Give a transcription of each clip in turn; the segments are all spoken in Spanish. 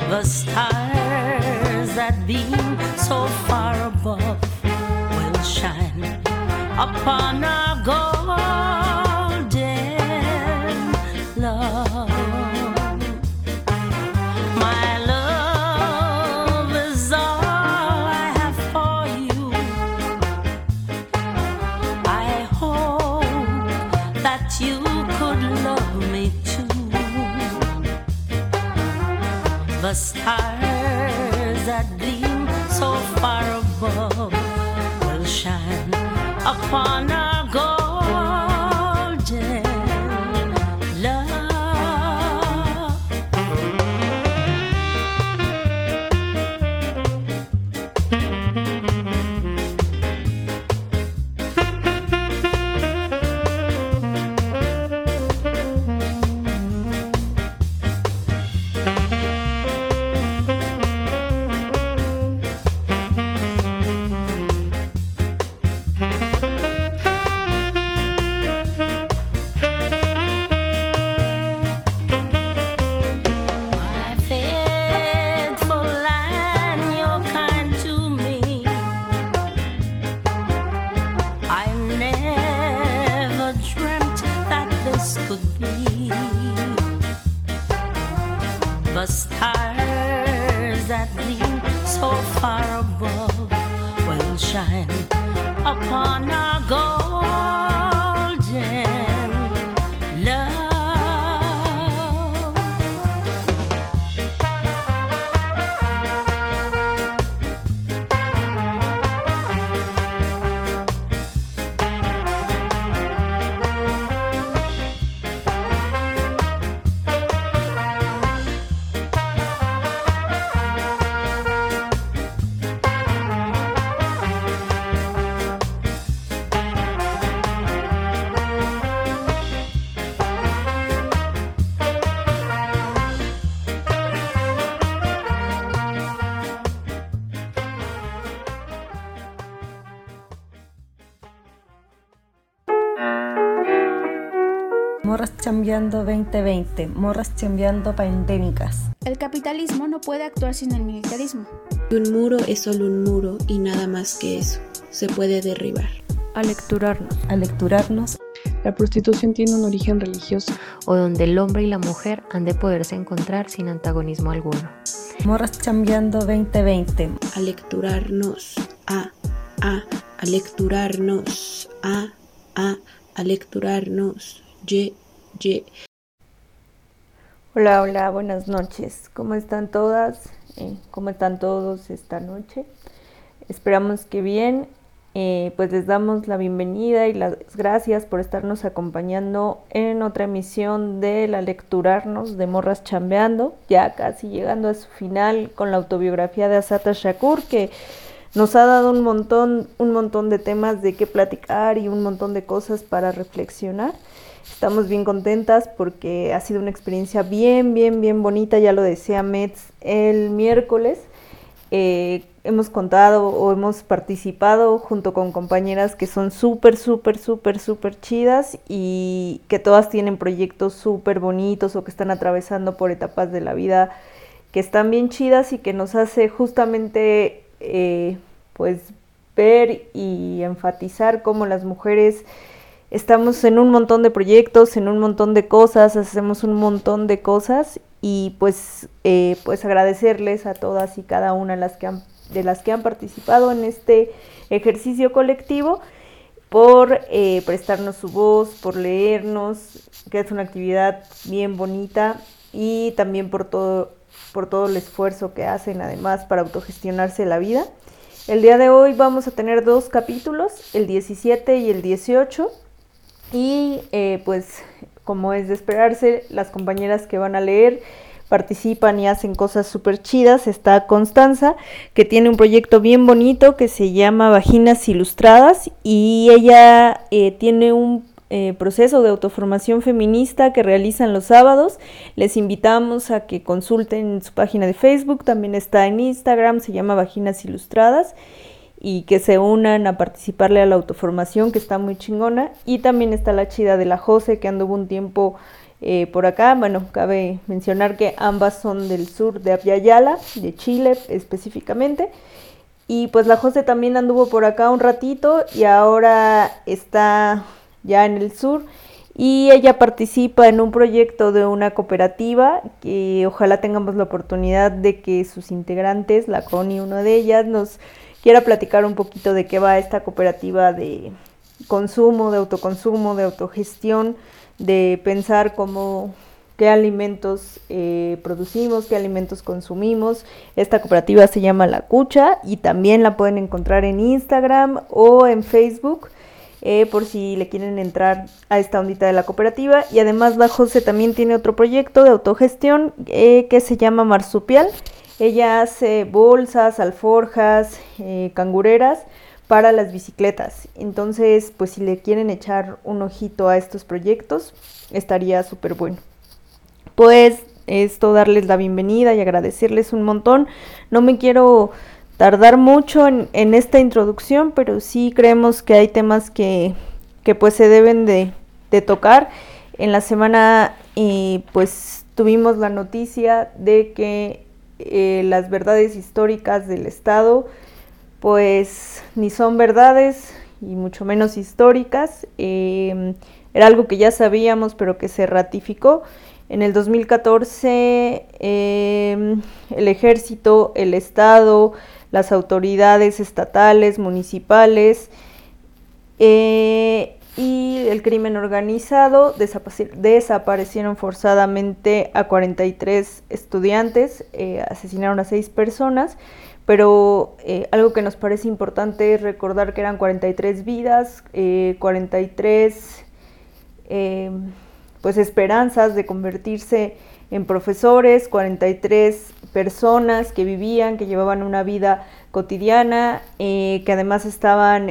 The stars that beam so far above will shine upon our golden love. My love is all I have for you. I hope that you could love me too. The stars that gleam so far above will shine upon our golden love. The stars that gleam so far above will shine upon our golden love. Morras Chambeando 2020, Morras Chambeando Pandémicas. El capitalismo no puede actuar sin el militarismo. Un muro es solo un muro y nada más que eso. Se puede derribar. Alecturarnos. La prostitución tiene un origen religioso. O donde el hombre y la mujer han de poderse encontrar sin antagonismo alguno. Morras Chambeando 2020. Alecturarnos. Alecturarnos. Alecturarnos. Hola, buenas noches. ¿Cómo están todas? ¿Cómo están todos esta noche? Esperamos que bien. Pues les damos la bienvenida y las gracias por estarnos acompañando en otra emisión de la Lecturarnos de Morras Chambeando, ya casi llegando a su final con la autobiografía de Assata Shakur, que nos ha dado un montón de temas de qué platicar y un montón de cosas para reflexionar. Estamos bien contentas porque ha sido una experiencia bien bonita, ya lo decía Metz el miércoles. Hemos contado o hemos participado junto con compañeras que son súper chidas y que todas tienen proyectos súper bonitos o que están atravesando por etapas de la vida que están bien chidas y que nos hace justamente pues ver y enfatizar cómo las mujeres estamos en un montón de proyectos, en un montón de cosas, hacemos un montón de cosas y pues agradecerles a todas y cada una de las que han participado en este ejercicio colectivo por prestarnos su voz, por leernos, que es una actividad bien bonita, y también por todo el esfuerzo que hacen además para autogestionarse la vida. El día de hoy vamos a tener 2 capítulos, el 17 y el 18. Y pues como es de esperarse, las compañeras que van a leer participan y hacen cosas súper chidas. Está Constanza, que tiene un proyecto bien bonito que se llama Vaginas Ilustradas, y ella tiene un proceso de autoformación feminista que realizan los sábados. Les invitamos a que consulten su página de Facebook, también está en Instagram, se llama Vaginas Ilustradas, y que se unan a participarle a la autoformación, que está muy chingona. Y también está la chida de la Jose, que anduvo un tiempo por acá. Bueno, cabe mencionar que ambas son del sur de Abya, de Chile específicamente. Y pues la José también anduvo por acá un ratito y ahora está ya en el sur. Y ella participa en un proyecto de una cooperativa que ojalá tengamos la oportunidad de que sus integrantes, la Connie, una de ellas, nos quiera platicar un poquito de qué va esta cooperativa de consumo, de autoconsumo, de autogestión, de pensar qué alimentos producimos, qué alimentos consumimos. Esta cooperativa se llama La Cucha y también la pueden encontrar en Instagram o en Facebook. Por si le quieren entrar a esta ondita de la cooperativa. Y además la José también tiene otro proyecto de autogestión que se llama Marsupial. Ella hace bolsas, alforjas, cangureras para las bicicletas. Entonces, pues si le quieren echar un ojito a estos proyectos, estaría súper bueno. Pues esto, darles la bienvenida y agradecerles un montón. No me quiero tardar mucho en esta introducción, pero sí creemos que hay temas que pues se deben de tocar. En la semana pues tuvimos la noticia de que las verdades históricas del Estado pues ni son verdades y mucho menos históricas. Era algo que ya sabíamos, pero que se ratificó. En el 2014 el Ejército, el Estado, las autoridades estatales, municipales y el crimen organizado desaparecieron forzadamente a 43 estudiantes, asesinaron a 6 personas, pero algo que nos parece importante es recordar que eran 43 vidas, 43 pues esperanzas de convertirse en profesores, 43 personas que vivían, que llevaban una vida cotidiana, que además estaban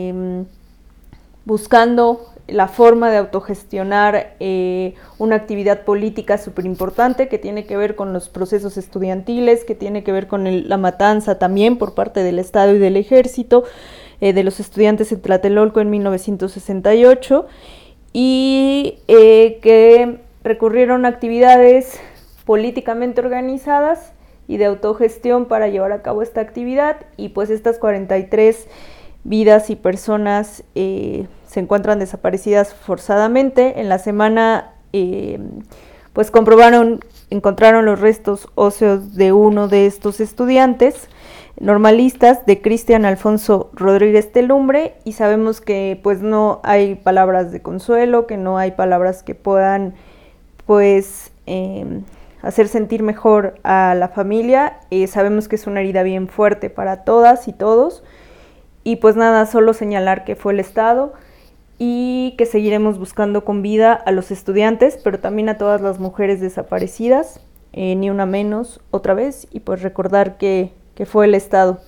buscando la forma de autogestionar una actividad política súper importante que tiene que ver con los procesos estudiantiles, que tiene que ver con la matanza también por parte del Estado y del Ejército de los estudiantes en Tlatelolco en 1968, y que recurrieron a actividades políticamente organizadas y de autogestión para llevar a cabo esta actividad. Y pues estas 43 vidas y personas se encuentran desaparecidas forzadamente. En la semana pues encontraron los restos óseos de uno de estos estudiantes normalistas, de Cristian Alfonso Rodríguez Telumbre, y sabemos que pues no hay palabras de consuelo, que no hay palabras que puedan pues hacer sentir mejor a la familia. Sabemos que es una herida bien fuerte para todas y todos, y pues nada, solo señalar que fue el Estado y que seguiremos buscando con vida a los estudiantes, pero también a todas las mujeres desaparecidas, ni una menos otra vez, y pues recordar que fue el Estado.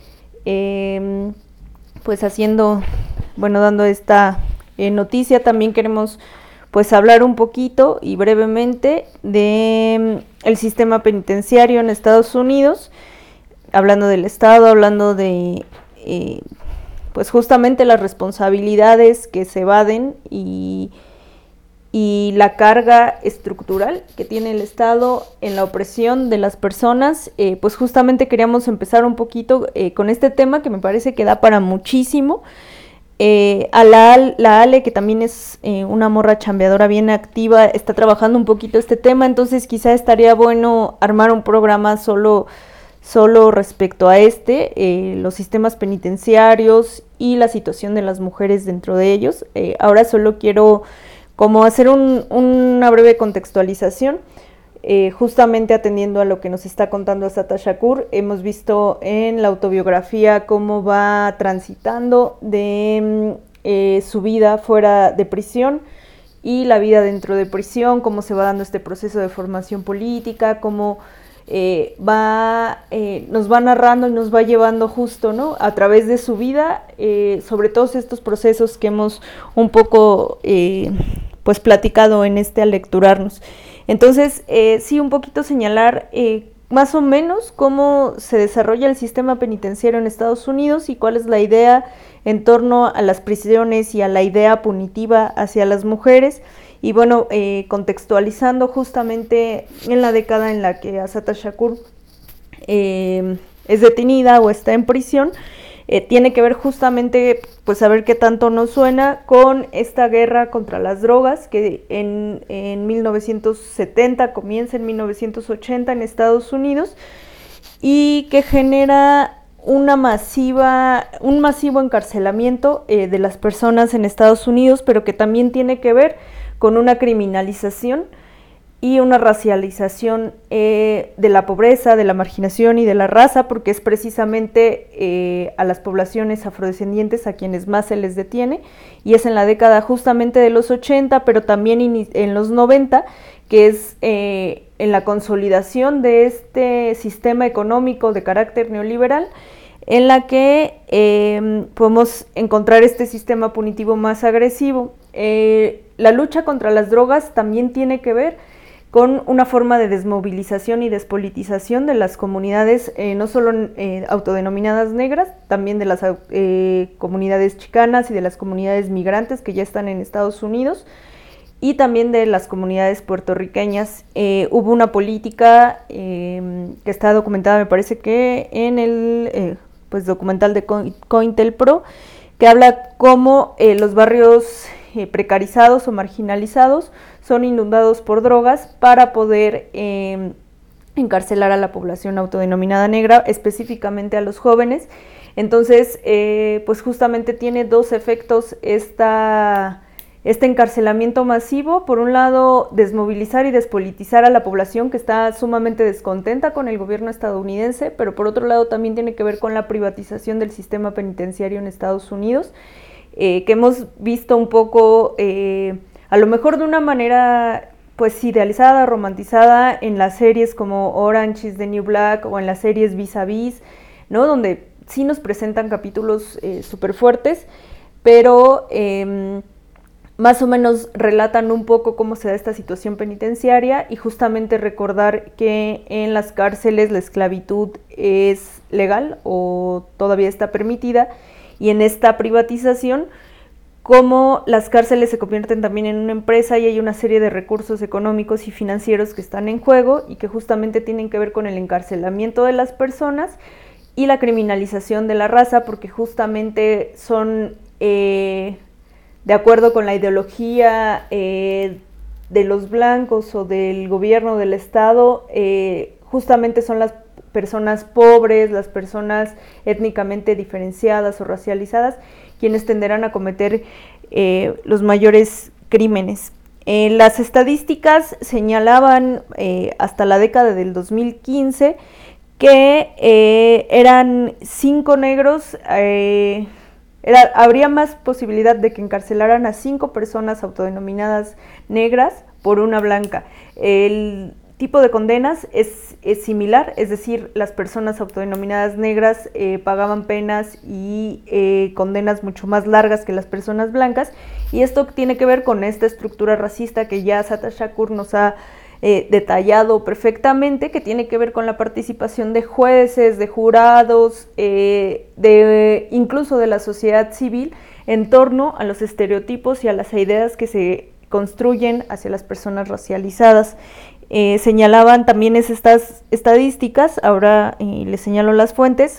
Pues dando esta noticia, también queremos pues hablar un poquito y brevemente de el sistema penitenciario en Estados Unidos, hablando del Estado, hablando de pues justamente las responsabilidades que se evaden y la carga estructural que tiene el Estado en la opresión de las personas. Pues justamente queríamos empezar un poquito con este tema que me parece que da para muchísimo. A la Ale, que también es una morra chambeadora bien activa, está trabajando un poquito este tema, entonces quizá estaría bueno armar un programa solo respecto a los sistemas penitenciarios y la situación de las mujeres dentro de ellos. Ahora solo quiero como hacer una breve contextualización, justamente atendiendo a lo que nos está contando Assata Shakur. Hemos visto en la autobiografía cómo va transitando de su vida fuera de prisión y la vida dentro de prisión, cómo se va dando este proceso de formación política, cómo nos va narrando y nos va llevando justo, ¿no?, a través de su vida, sobre todos estos procesos que hemos un poco pues platicado en al lecturarnos. Entonces, sí, un poquito señalar más o menos cómo se desarrolla el sistema penitenciario en Estados Unidos y cuál es la idea en torno a las prisiones y a la idea punitiva hacia las mujeres, Y bueno, contextualizando justamente en la década en la que Assata Shakur es detenida o está en prisión, tiene que ver justamente, pues a ver qué tanto nos suena, con esta guerra contra las drogas que en 1970 comienza en 1980 en Estados Unidos y que genera un masivo encarcelamiento de las personas en Estados Unidos, pero que también tiene que ver con una criminalización y una racialización de la pobreza, de la marginación y de la raza, porque es precisamente a las poblaciones afrodescendientes a quienes más se les detiene, y es en la década justamente de los 80, pero también en los 90, que es en la consolidación de este sistema económico de carácter neoliberal, en la que podemos encontrar este sistema punitivo más agresivo. La lucha contra las drogas también tiene que ver con una forma de desmovilización y despolitización de las comunidades, no solo autodenominadas negras, también de las comunidades chicanas y de las comunidades migrantes que ya están en Estados Unidos, y también de las comunidades puertorriqueñas. Hubo una política que está documentada, me parece que en el documental de COINTELPRO, que habla cómo los barrios precarizados o marginalizados son inundados por drogas para poder encarcelar a la población autodenominada negra, específicamente a los jóvenes. Entonces, pues justamente tiene dos efectos este encarcelamiento masivo: por un lado, desmovilizar y despolitizar a la población que está sumamente descontenta con el gobierno estadounidense, pero por otro lado también tiene que ver con la privatización del sistema penitenciario en Estados Unidos, que hemos visto un poco, a lo mejor de una manera pues idealizada, romantizada, en las series como Orange is the New Black o en las series Vis a Vis, ¿no? Donde sí nos presentan capítulos súper fuertes, pero más o menos relatan un poco cómo se da esta situación penitenciaria, y justamente recordar que en las cárceles la esclavitud es legal o todavía está permitida, y en esta privatización, cómo las cárceles se convierten también en una empresa y hay una serie de recursos económicos y financieros que están en juego y que justamente tienen que ver con el encarcelamiento de las personas y la criminalización de la raza, porque justamente son, de acuerdo con la ideología de los blancos o del gobierno del Estado, justamente son las personas pobres, las personas étnicamente diferenciadas o racializadas, quienes tenderán a cometer los mayores crímenes. Las estadísticas señalaban hasta la década del 2015 que eran 5 negros, habría más posibilidad de que encarcelaran a 5 personas autodenominadas negras por una blanca. El tipo de condenas es similar, es decir, las personas autodenominadas negras pagaban penas y condenas mucho más largas que las personas blancas, y esto tiene que ver con esta estructura racista que ya Assata Shakur nos ha detallado perfectamente, que tiene que ver con la participación de jueces, de jurados, incluso de la sociedad civil, en torno a los estereotipos y a las ideas que se construyen hacia las personas racializadas. Señalaban también estas estadísticas, ahora les señalo las fuentes,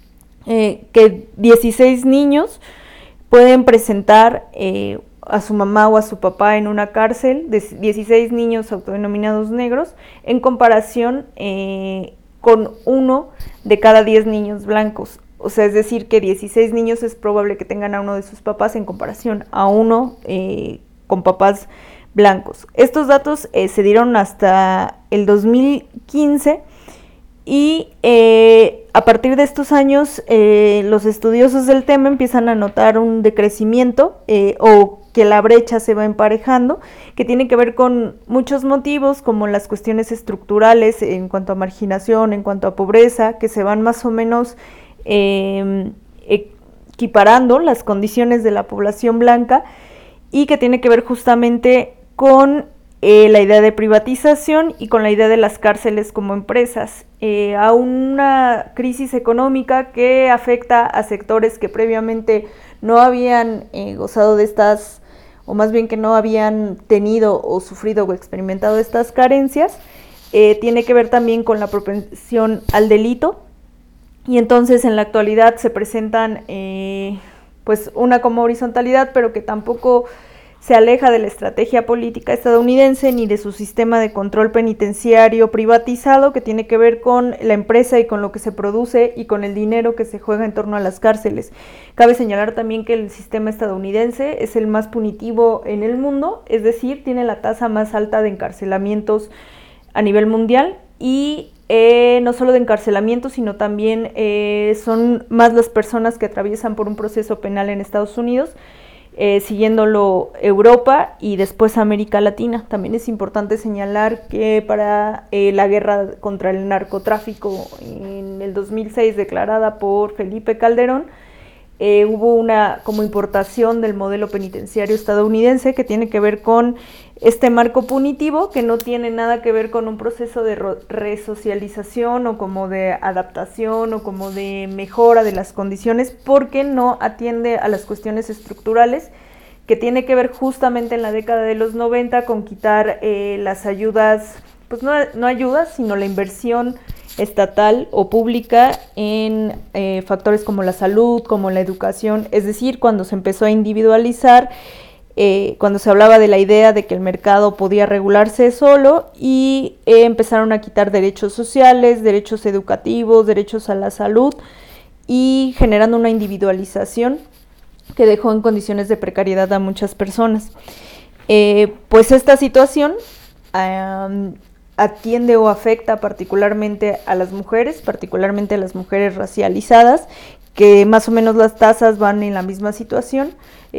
que 16 niños pueden presentar a su mamá o a su papá en una cárcel, de 16 niños autodenominados negros, en comparación con 1 de cada 10 niños blancos. O sea, es decir, que 16 niños es probable que tengan a uno de sus papás en comparación a 1 con papás blancos. Estos datos se dieron hasta el 2015 y a partir de estos años los estudiosos del tema empiezan a notar un decrecimiento o que la brecha se va emparejando, que tiene que ver con muchos motivos, como las cuestiones estructurales en cuanto a marginación, en cuanto a pobreza, que se van más o menos equiparando las condiciones de la población blanca, y que tiene que ver justamente con la idea de privatización y con la idea de las cárceles como empresas, a una crisis económica que afecta a sectores que previamente no habían gozado de estas o más bien que no habían tenido o sufrido o experimentado estas carencias, tiene que ver también con la propensión al delito. Y entonces en la actualidad se presentan pues una como horizontalidad, pero que tampoco se aleja de la estrategia política estadounidense ni de su sistema de control penitenciario privatizado, que tiene que ver con la empresa y con lo que se produce y con el dinero que se juega en torno a las cárceles. Cabe señalar también que el sistema estadounidense es el más punitivo en el mundo, es decir, tiene la tasa más alta de encarcelamientos a nivel mundial, y no solo de encarcelamiento, sino también son más las personas que atraviesan por un proceso penal en Estados Unidos, siguiéndolo Europa y después América Latina. También es importante señalar que para la guerra contra el narcotráfico en el 2006 declarada por Felipe Calderón, hubo una como importación del modelo penitenciario estadounidense que tiene que ver con este marco punitivo, que no tiene nada que ver con un proceso de resocialización o como de adaptación o como de mejora de las condiciones, porque no atiende a las cuestiones estructurales, que tiene que ver justamente en la década de los 90 con quitar las ayudas, pues no ayudas, sino la inversión estatal o pública en factores como la salud, como la educación, es decir, cuando se empezó a individualizar, cuando se hablaba de la idea de que el mercado podía regularse solo, y empezaron a quitar derechos sociales, derechos educativos, derechos a la salud, y generando una individualización que dejó en condiciones de precariedad a muchas personas. Pues esta situación atiende o afecta particularmente a las mujeres racializadas, que más o menos las tasas van en la misma situación.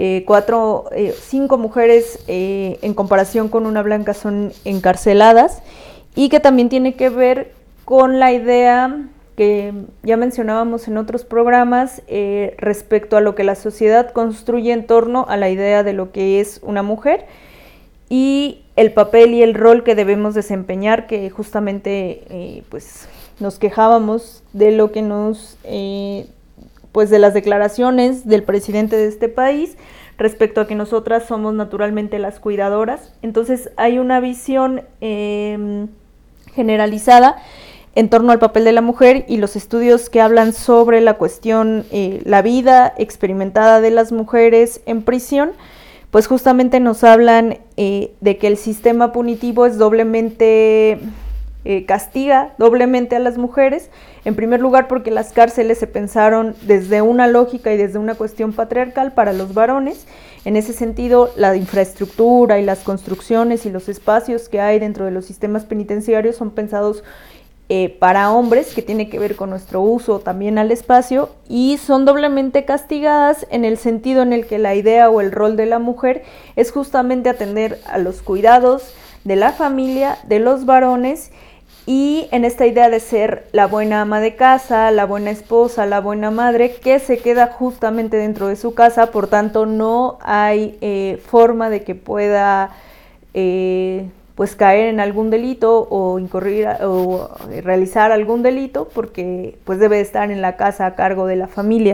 5 mujeres en comparación con una blanca son encarceladas, y que también tiene que ver con la idea que ya mencionábamos en otros programas respecto a lo que la sociedad construye en torno a la idea de lo que es una mujer y el papel y el rol que debemos desempeñar, que justamente pues nos quejábamos de lo que nos pues de las declaraciones del presidente de este país respecto a que nosotras somos naturalmente las cuidadoras. Entonces hay una visión generalizada en torno al papel de la mujer, y los estudios que hablan sobre la cuestión, la vida experimentada de las mujeres en prisión, pues justamente nos hablan de que el sistema punitivo es doblemente castiga doblemente a las mujeres. En primer lugar, porque las cárceles se pensaron desde una lógica y desde una cuestión patriarcal para los varones. En ese sentido, la infraestructura y las construcciones y los espacios que hay dentro de los sistemas penitenciarios son pensados para hombres, que tiene que ver con nuestro uso también al espacio, y son doblemente castigadas en el sentido en el que la idea o el rol de la mujer es justamente atender a los cuidados de la familia, de los varones, y en esta idea de ser la buena ama de casa, la buena esposa, la buena madre, que se queda justamente dentro de su casa. Por tanto, no hay forma de que pueda pues caer en algún delito o incurrir o realizar algún delito, porque pues debe estar en la casa a cargo de la familia.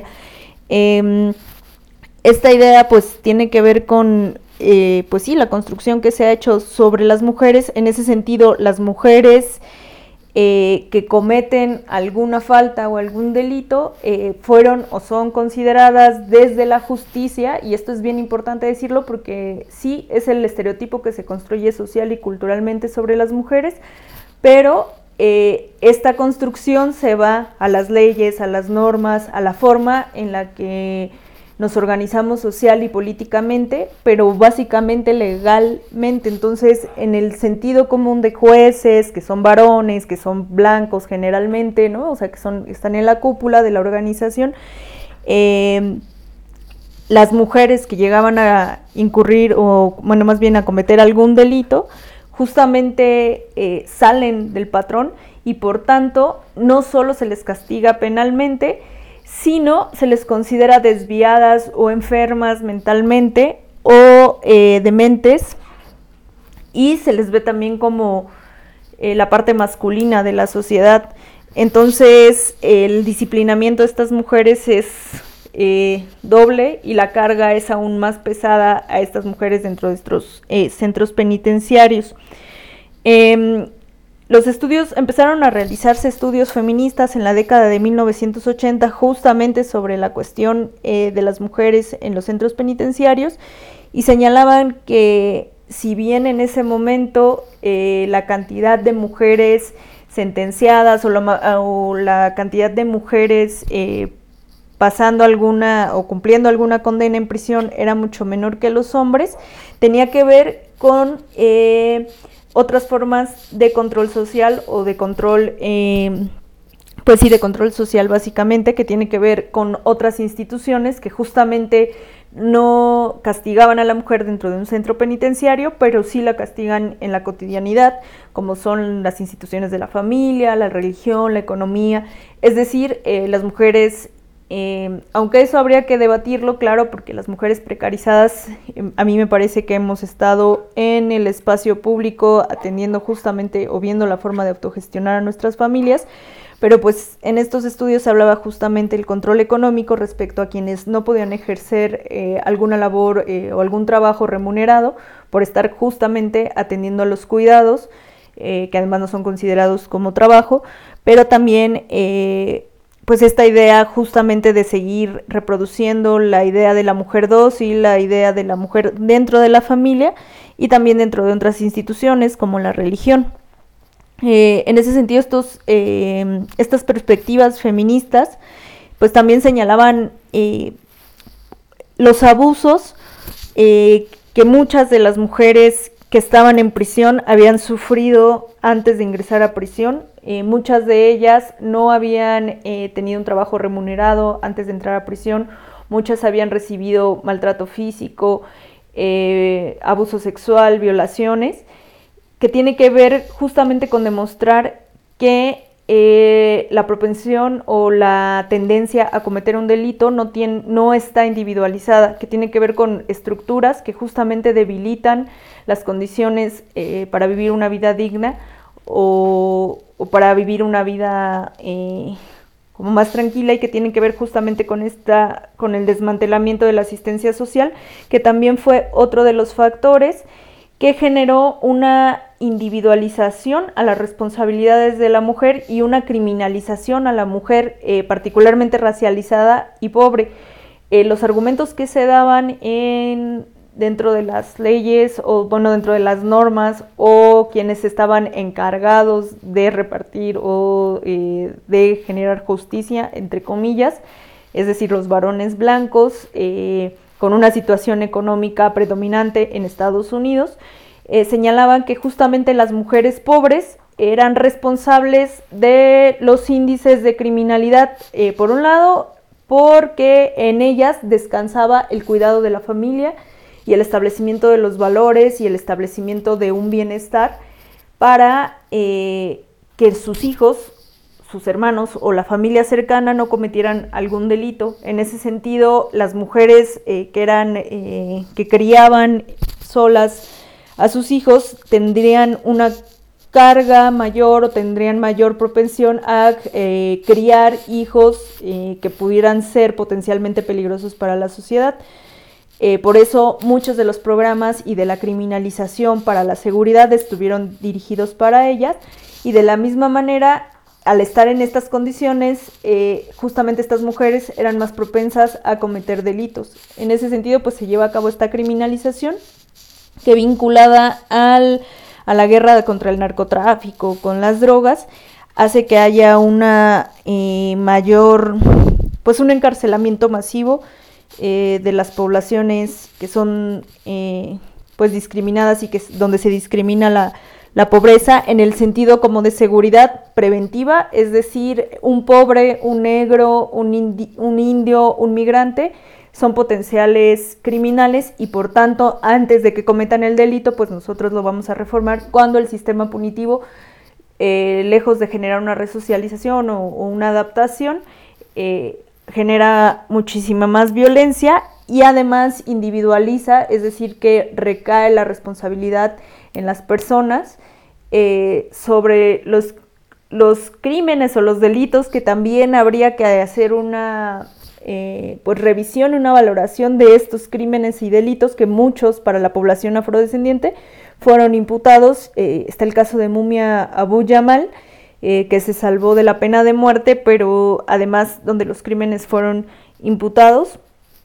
Esta idea pues tiene que ver con pues sí, la construcción que se ha hecho sobre las mujeres. En ese sentido, las mujeres que cometen alguna falta o algún delito fueron o son consideradas desde la justicia, y esto es bien importante decirlo porque sí es el estereotipo que se construye social y culturalmente sobre las mujeres, pero esta construcción se va a las leyes, a las normas, a la forma en la que nos organizamos social y políticamente, pero básicamente legalmente. Entonces, en el sentido común de jueces, que son varones, que son blancos generalmente, ¿no? O sea, que están en la cúpula de la organización, las mujeres que llegaban a incurrir, o bueno, más bien a cometer algún delito, justamente salen del patrón, y por tanto, no solo se les castiga penalmente, sino se les considera desviadas o enfermas mentalmente o dementes, y se les ve también como la parte masculina de la sociedad. Entonces el disciplinamiento de estas mujeres es doble y la carga es aún más pesada a estas mujeres dentro de estos centros penitenciarios. Los estudios, empezaron a realizarse estudios feministas en la década de 1980 justamente sobre la cuestión de las mujeres en los centros penitenciarios, y señalaban que si bien en ese momento la cantidad de mujeres sentenciadas o la cantidad de mujeres pasando alguna o cumpliendo alguna condena en prisión era mucho menor que los hombres, tenía que ver con otras formas de control social o de control, pues sí, de control social básicamente, que tiene que ver con otras instituciones que justamente no castigaban a la mujer dentro de un centro penitenciario, pero sí la castigan en la cotidianidad, como son las instituciones de la familia, la religión, la economía. Es decir, las mujeres, aunque eso habría que debatirlo, claro, porque las mujeres precarizadas, a mí me parece que hemos estado en el espacio público atendiendo justamente o viendo la forma de autogestionar a nuestras familias, pero pues en estos estudios se hablaba justamente el control económico respecto a quienes no podían ejercer alguna labor o algún trabajo remunerado por estar justamente atendiendo a los cuidados, que además no son considerados como trabajo, pero también pues esta idea justamente de seguir reproduciendo la idea de la mujer dócil, la idea de la mujer dentro de la familia y también dentro de otras instituciones como la religión. En ese sentido, estas perspectivas feministas pues también señalaban los abusos que muchas de las mujeres que estaban en prisión habían sufrido antes de ingresar a prisión. Muchas de ellas no habían tenido un trabajo remunerado antes de entrar a prisión, muchas habían recibido maltrato físico, abuso sexual, violaciones, que tiene que ver justamente con demostrar que la propensión o la tendencia a cometer un delito no está individualizada, que tiene que ver con estructuras que justamente debilitan las condiciones para vivir una vida digna o para vivir una vida como más tranquila, y que tiene que ver justamente con el desmantelamiento de la asistencia social, que también fue otro de los factores que generó una individualización a las responsabilidades de la mujer y una criminalización a la mujer particularmente racializada y pobre. Los argumentos que se daban dentro de las leyes o dentro de las normas, o quienes estaban encargados de repartir o de generar justicia, entre comillas, es decir, los varones blancos, con una situación económica predominante en Estados Unidos, señalaban que justamente las mujeres pobres eran responsables de los índices de criminalidad, por un lado, porque en ellas descansaba el cuidado de la familia y el establecimiento de los valores y el establecimiento de un bienestar para que sus hijos, sus hermanos o la familia cercana no cometieran algún delito. En ese sentido, las mujeres que criaban solas a sus hijos tendrían una carga mayor o tendrían mayor propensión a criar hijos que pudieran ser potencialmente peligrosos para la sociedad. Por eso muchos de los programas y de la criminalización para la seguridad estuvieron dirigidos para ellas, y de la misma manera, al estar en estas condiciones, justamente estas mujeres eran más propensas a cometer delitos. En ese sentido, pues se lleva a cabo esta criminalización que, vinculada a la guerra contra el narcotráfico, con las drogas, hace que haya un encarcelamiento masivo de las poblaciones que son pues discriminadas, y donde se discrimina la pobreza en el sentido como de seguridad preventiva, es decir, un pobre, un negro, un indio, un migrante son potenciales criminales, y por tanto, antes de que cometan el delito, pues nosotros lo vamos a reformar cuando el sistema punitivo, lejos de generar una resocialización o una adaptación, genera muchísima más violencia y además individualiza, es decir, que recae la responsabilidad en las personas sobre los crímenes o los delitos, que también habría que hacer una pues revisión y una valoración de estos crímenes y delitos que muchos para la población afrodescendiente fueron imputados. Está el caso de Mumia Abu Jamal, que se salvó de la pena de muerte, pero además donde los crímenes fueron imputados.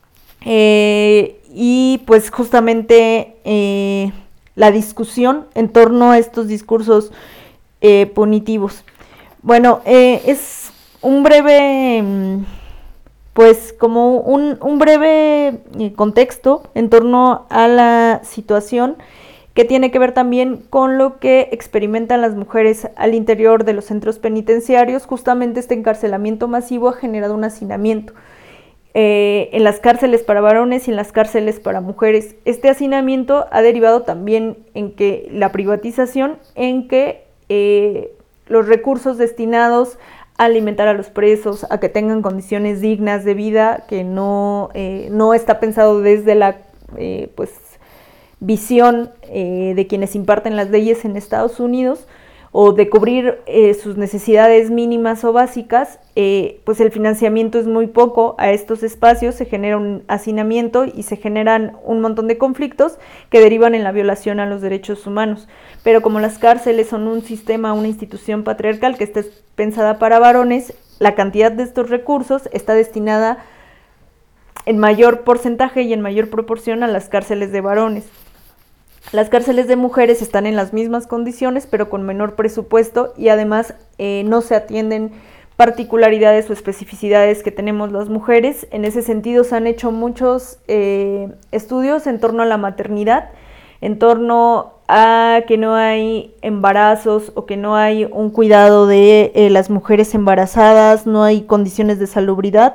Y pues justamente la discusión en torno a estos discursos punitivos. Bueno, es un breve, pues como un breve contexto en torno a la situación que tiene que ver también con lo que experimentan las mujeres al interior de los centros penitenciarios. Justamente este encarcelamiento masivo ha generado un hacinamiento en las cárceles para varones y en las cárceles para mujeres. Este hacinamiento ha derivado también en que la privatización, en que los recursos destinados a alimentar a los presos, a que tengan condiciones dignas de vida, que no está pensado desde la pues visión de quienes imparten las leyes en Estados Unidos, o de cubrir sus necesidades mínimas o básicas, pues el financiamiento es muy poco a estos espacios, se genera un hacinamiento y se generan un montón de conflictos que derivan en la violación a los derechos humanos. Pero como las cárceles son un sistema, una institución patriarcal que está pensada para varones, la cantidad de estos recursos está destinada en mayor porcentaje y en mayor proporción a las cárceles de varones. Las cárceles de mujeres están en las mismas condiciones, pero con menor presupuesto, y además no se atienden particularidades o especificidades que tenemos las mujeres. En ese sentido se han hecho muchos estudios en torno a la maternidad, en torno a que no hay embarazos o que no hay un cuidado de las mujeres embarazadas, no hay condiciones de salubridad.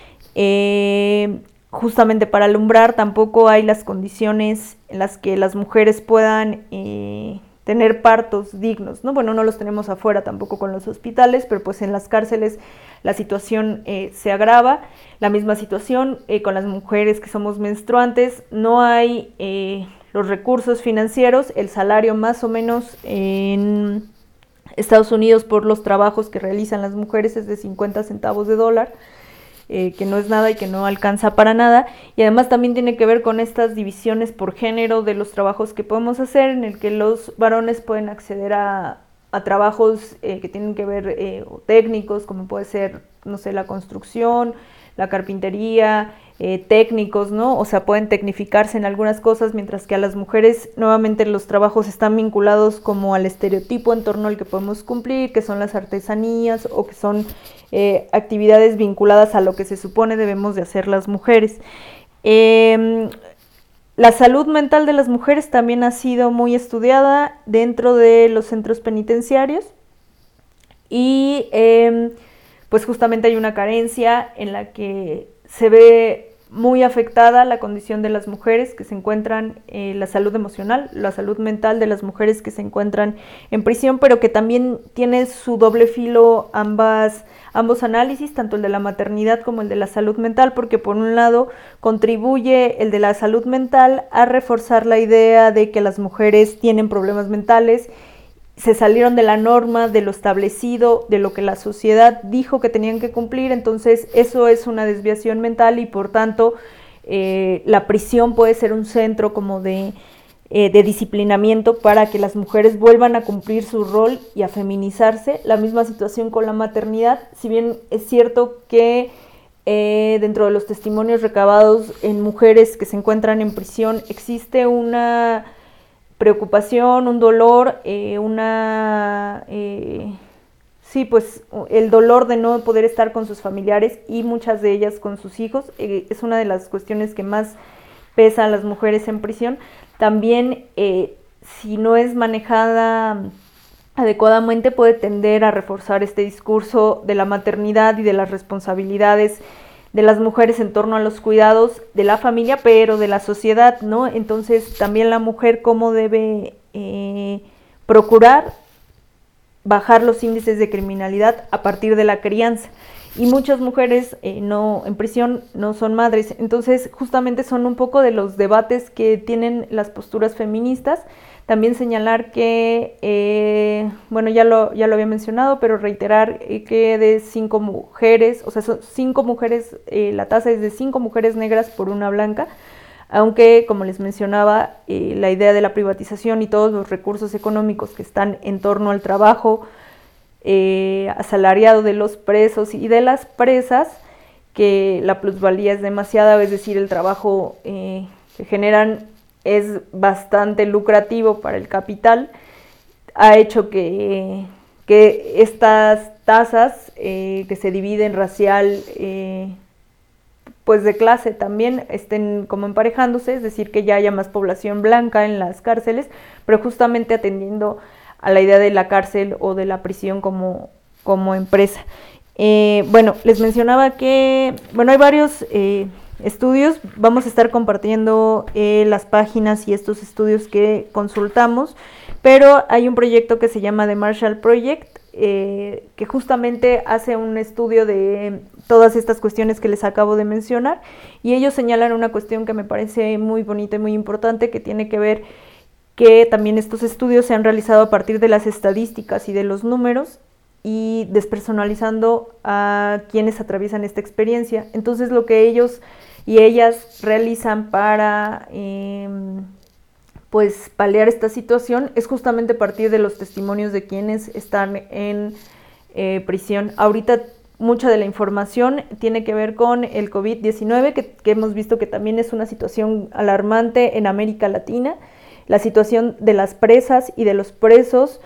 Justamente para alumbrar tampoco hay las condiciones en las que las mujeres puedan tener partos dignos, ¿no? Bueno, no los tenemos afuera tampoco con los hospitales, pero pues en las cárceles la situación se agrava. La misma situación con las mujeres que somos menstruantes, no hay los recursos financieros, el salario más o menos en Estados Unidos por los trabajos que realizan las mujeres es de 50 centavos de dólar. Que no es nada y que no alcanza para nada, y además también tiene que ver con estas divisiones por género de los trabajos que podemos hacer, en el que los varones pueden acceder a trabajos que tienen que ver o técnicos, como puede ser, no sé, la construcción, la carpintería, técnicos, ¿no? O sea, pueden tecnificarse en algunas cosas, mientras que a las mujeres nuevamente los trabajos están vinculados como al estereotipo en torno al que podemos cumplir, que son las artesanías o que son actividades vinculadas a lo que se supone debemos de hacer las mujeres. La salud mental de las mujeres también ha sido muy estudiada dentro de los centros penitenciarios y pues justamente hay una carencia en la que se ve muy afectada la condición de las mujeres que se encuentran, la salud emocional, la salud mental de las mujeres que se encuentran en prisión, pero que también tiene su doble filo ambos análisis, tanto el de la maternidad como el de la salud mental, porque por un lado contribuye el de la salud mental a reforzar la idea de que las mujeres tienen problemas mentales, se salieron de la norma, de lo establecido, de lo que la sociedad dijo que tenían que cumplir, entonces eso es una desviación mental y por tanto la prisión puede ser un centro como de disciplinamiento para que las mujeres vuelvan a cumplir su rol y a feminizarse. La misma situación con la maternidad, si bien es cierto que dentro de los testimonios recabados en mujeres que se encuentran en prisión existe una preocupación, un dolor, pues el dolor de no poder estar con sus familiares y muchas de ellas con sus hijos, es una de las cuestiones que más pesa a las mujeres en prisión. También si no es manejada adecuadamente puede tender a reforzar este discurso de la maternidad y de las responsabilidades de las mujeres en torno a los cuidados de la familia, pero de la sociedad, ¿no? Entonces también la mujer cómo debe procurar bajar los índices de criminalidad a partir de la crianza. Y muchas mujeres en prisión no son madres, entonces justamente son un poco de los debates que tienen las posturas feministas. También señalar que, bueno, ya lo había mencionado, pero reiterar que de 5 mujeres, o sea, son 5 mujeres, la tasa es de 5 mujeres negras por una blanca, aunque, como les mencionaba, la idea de la privatización y todos los recursos económicos que están en torno al trabajo asalariado de los presos y de las presas, que la plusvalía es demasiada, es decir, el trabajo que generan es bastante lucrativo para el capital, ha hecho que estas tasas que se dividen racial, pues de clase también, estén como emparejándose, es decir, que ya haya más población blanca en las cárceles, pero justamente atendiendo a la idea de la cárcel o de la prisión como empresa. Bueno, les mencionaba que, bueno, hay varios estudios, vamos a estar compartiendo las páginas y estos estudios que consultamos, pero hay un proyecto que se llama The Marshall Project, que justamente hace un estudio de todas estas cuestiones que les acabo de mencionar, y ellos señalan una cuestión que me parece muy bonita y muy importante, que tiene que ver que también estos estudios se han realizado a partir de las estadísticas y de los números, y despersonalizando a quienes atraviesan esta experiencia. Entonces lo que ellos y ellas realizan para pues paliar esta situación es justamente partir de los testimonios de quienes están en prisión. Ahorita mucha de la información tiene que ver con el COVID-19, que hemos visto que también es una situación alarmante en América Latina, la situación de las presas y de los presos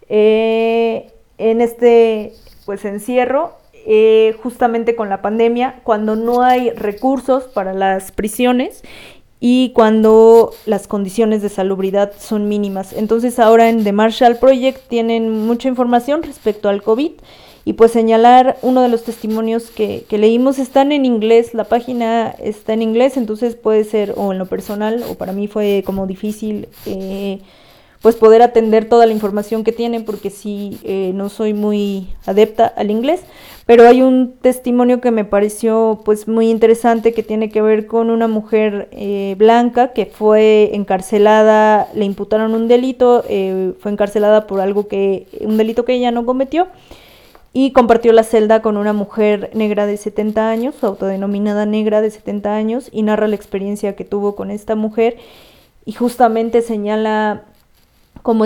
en este pues encierro, justamente con la pandemia, cuando no hay recursos para las prisiones y cuando las condiciones de salubridad son mínimas. Entonces ahora en The Marshall Project tienen mucha información respecto al COVID, y pues señalar uno de los testimonios que leímos. Están en inglés, la página está en inglés, entonces puede ser, o en lo personal, o para mí fue como difícil pues poder atender toda la información que tienen, porque sí, no soy muy adepta al inglés, pero hay un testimonio que me pareció pues muy interesante, que tiene que ver con una mujer blanca que fue encarcelada, le imputaron un delito, fue encarcelada por un delito que ella no cometió, y compartió la celda con una mujer negra de 70 años, autodenominada negra de 70 años, y narra la experiencia que tuvo con esta mujer, y justamente señala cómo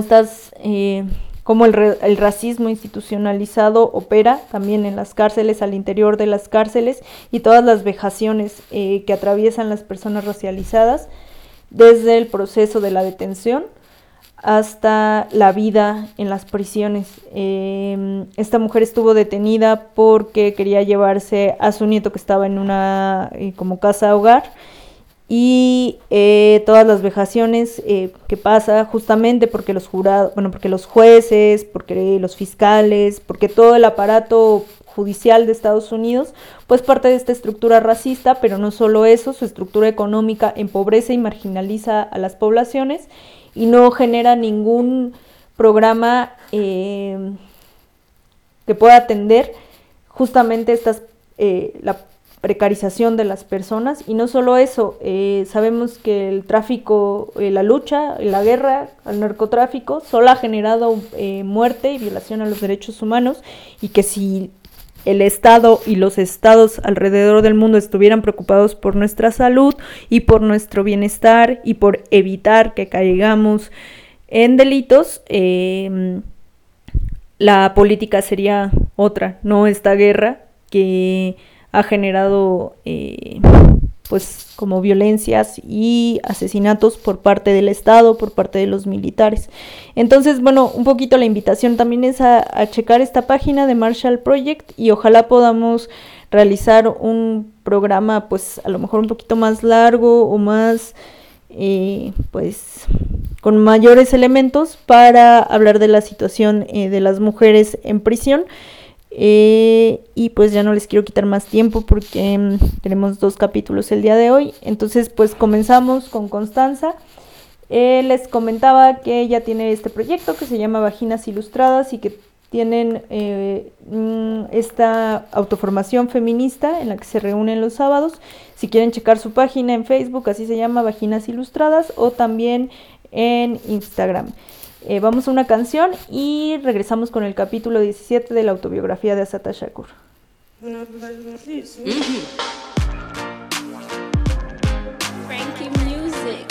el racismo institucionalizado opera también en las cárceles, al interior de las cárceles, y todas las vejaciones que atraviesan las personas racializadas, desde el proceso de la detención hasta la vida en las prisiones. Esta mujer estuvo detenida porque quería llevarse a su nieto, que estaba en una como casa hogar, y todas las vejaciones que pasa, justamente porque los jurados, porque los jueces, porque los fiscales, porque todo el aparato judicial de Estados Unidos, pues parte de esta estructura racista, pero no solo eso, su estructura económica empobrece y marginaliza a las poblaciones, y no genera ningún programa que pueda atender justamente la precarización de las personas. Y no solo eso, sabemos que el tráfico, la lucha, la guerra al narcotráfico solo ha generado muerte y violación a los derechos humanos, y que si el Estado y los estados alrededor del mundo estuvieran preocupados por nuestra salud y por nuestro bienestar y por evitar que caigamos en delitos, la política sería otra, no esta guerra que ha generado pues como violencias y asesinatos por parte del Estado, por parte de los militares. Entonces, bueno, un poquito la invitación también es a checar esta página de Marshall Project, y ojalá podamos realizar un programa pues a lo mejor un poquito más largo o más pues con mayores elementos para hablar de la situación de las mujeres en prisión. Y pues ya no les quiero quitar más tiempo porque tenemos 2 capítulos el día de hoy. Entonces pues comenzamos con Constanza. Les comentaba que ella tiene este proyecto que se llama Vaginas Ilustradas, y que tienen esta autoformación feminista en la que se reúnen los sábados. Si quieren checar su página en Facebook, así se llama, Vaginas Ilustradas, o también en Instagram. Vamos a una canción y regresamos con el capítulo 17 de la autobiografía de Assata Shakur. Frankie music.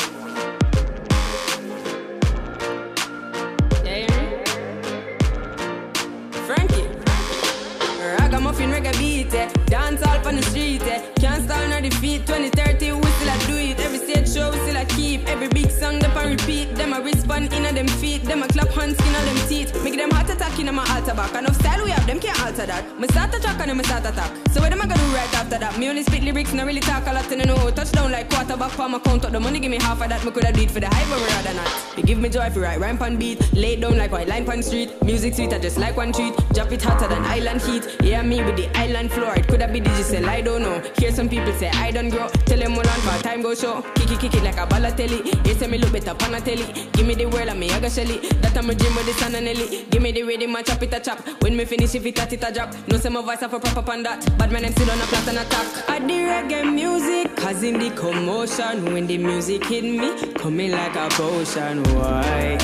Frankie. Ragamuffin reggae beat, dance all on the street, can't stall nor defeat. 2030 we still a do it. Every stage show we still a keep. Every big song them a repeat. Them a respond in a them feet. Them a clap hands in a them teeth. Make them heart attack in a my altar back. Enough style we have, them can't alter that. Me start a track and me start attack. So what am I gonna do right after that? Me only spit lyrics, not really talk a lot and I know. Touchdown like quarterback for my count up. The money give me half of that. Me coulda do it for the hype, but rather not. They give me joy if you write rhyme pan beat. Lay it down like white line pan street. Music sweet, I just like one treat. Drop it hotter than island heat. Yeah, me with the island floor. It coulda be digital, I don't know. Hear some people say I don't grow. Tell them all on for time go show. Kick it like a Balotelli. They say me look better pan a telly. Give me the world and me I go shelly. That I'm a dream with the sun and Nelly. Give me the rhythm and chop it a chop. When me finish if it a drop. No say my voice have a proper pan that. But my name still on a plot and attack. I the reggae music, cause in the commotion. When the music hit me, coming like a potion. Why?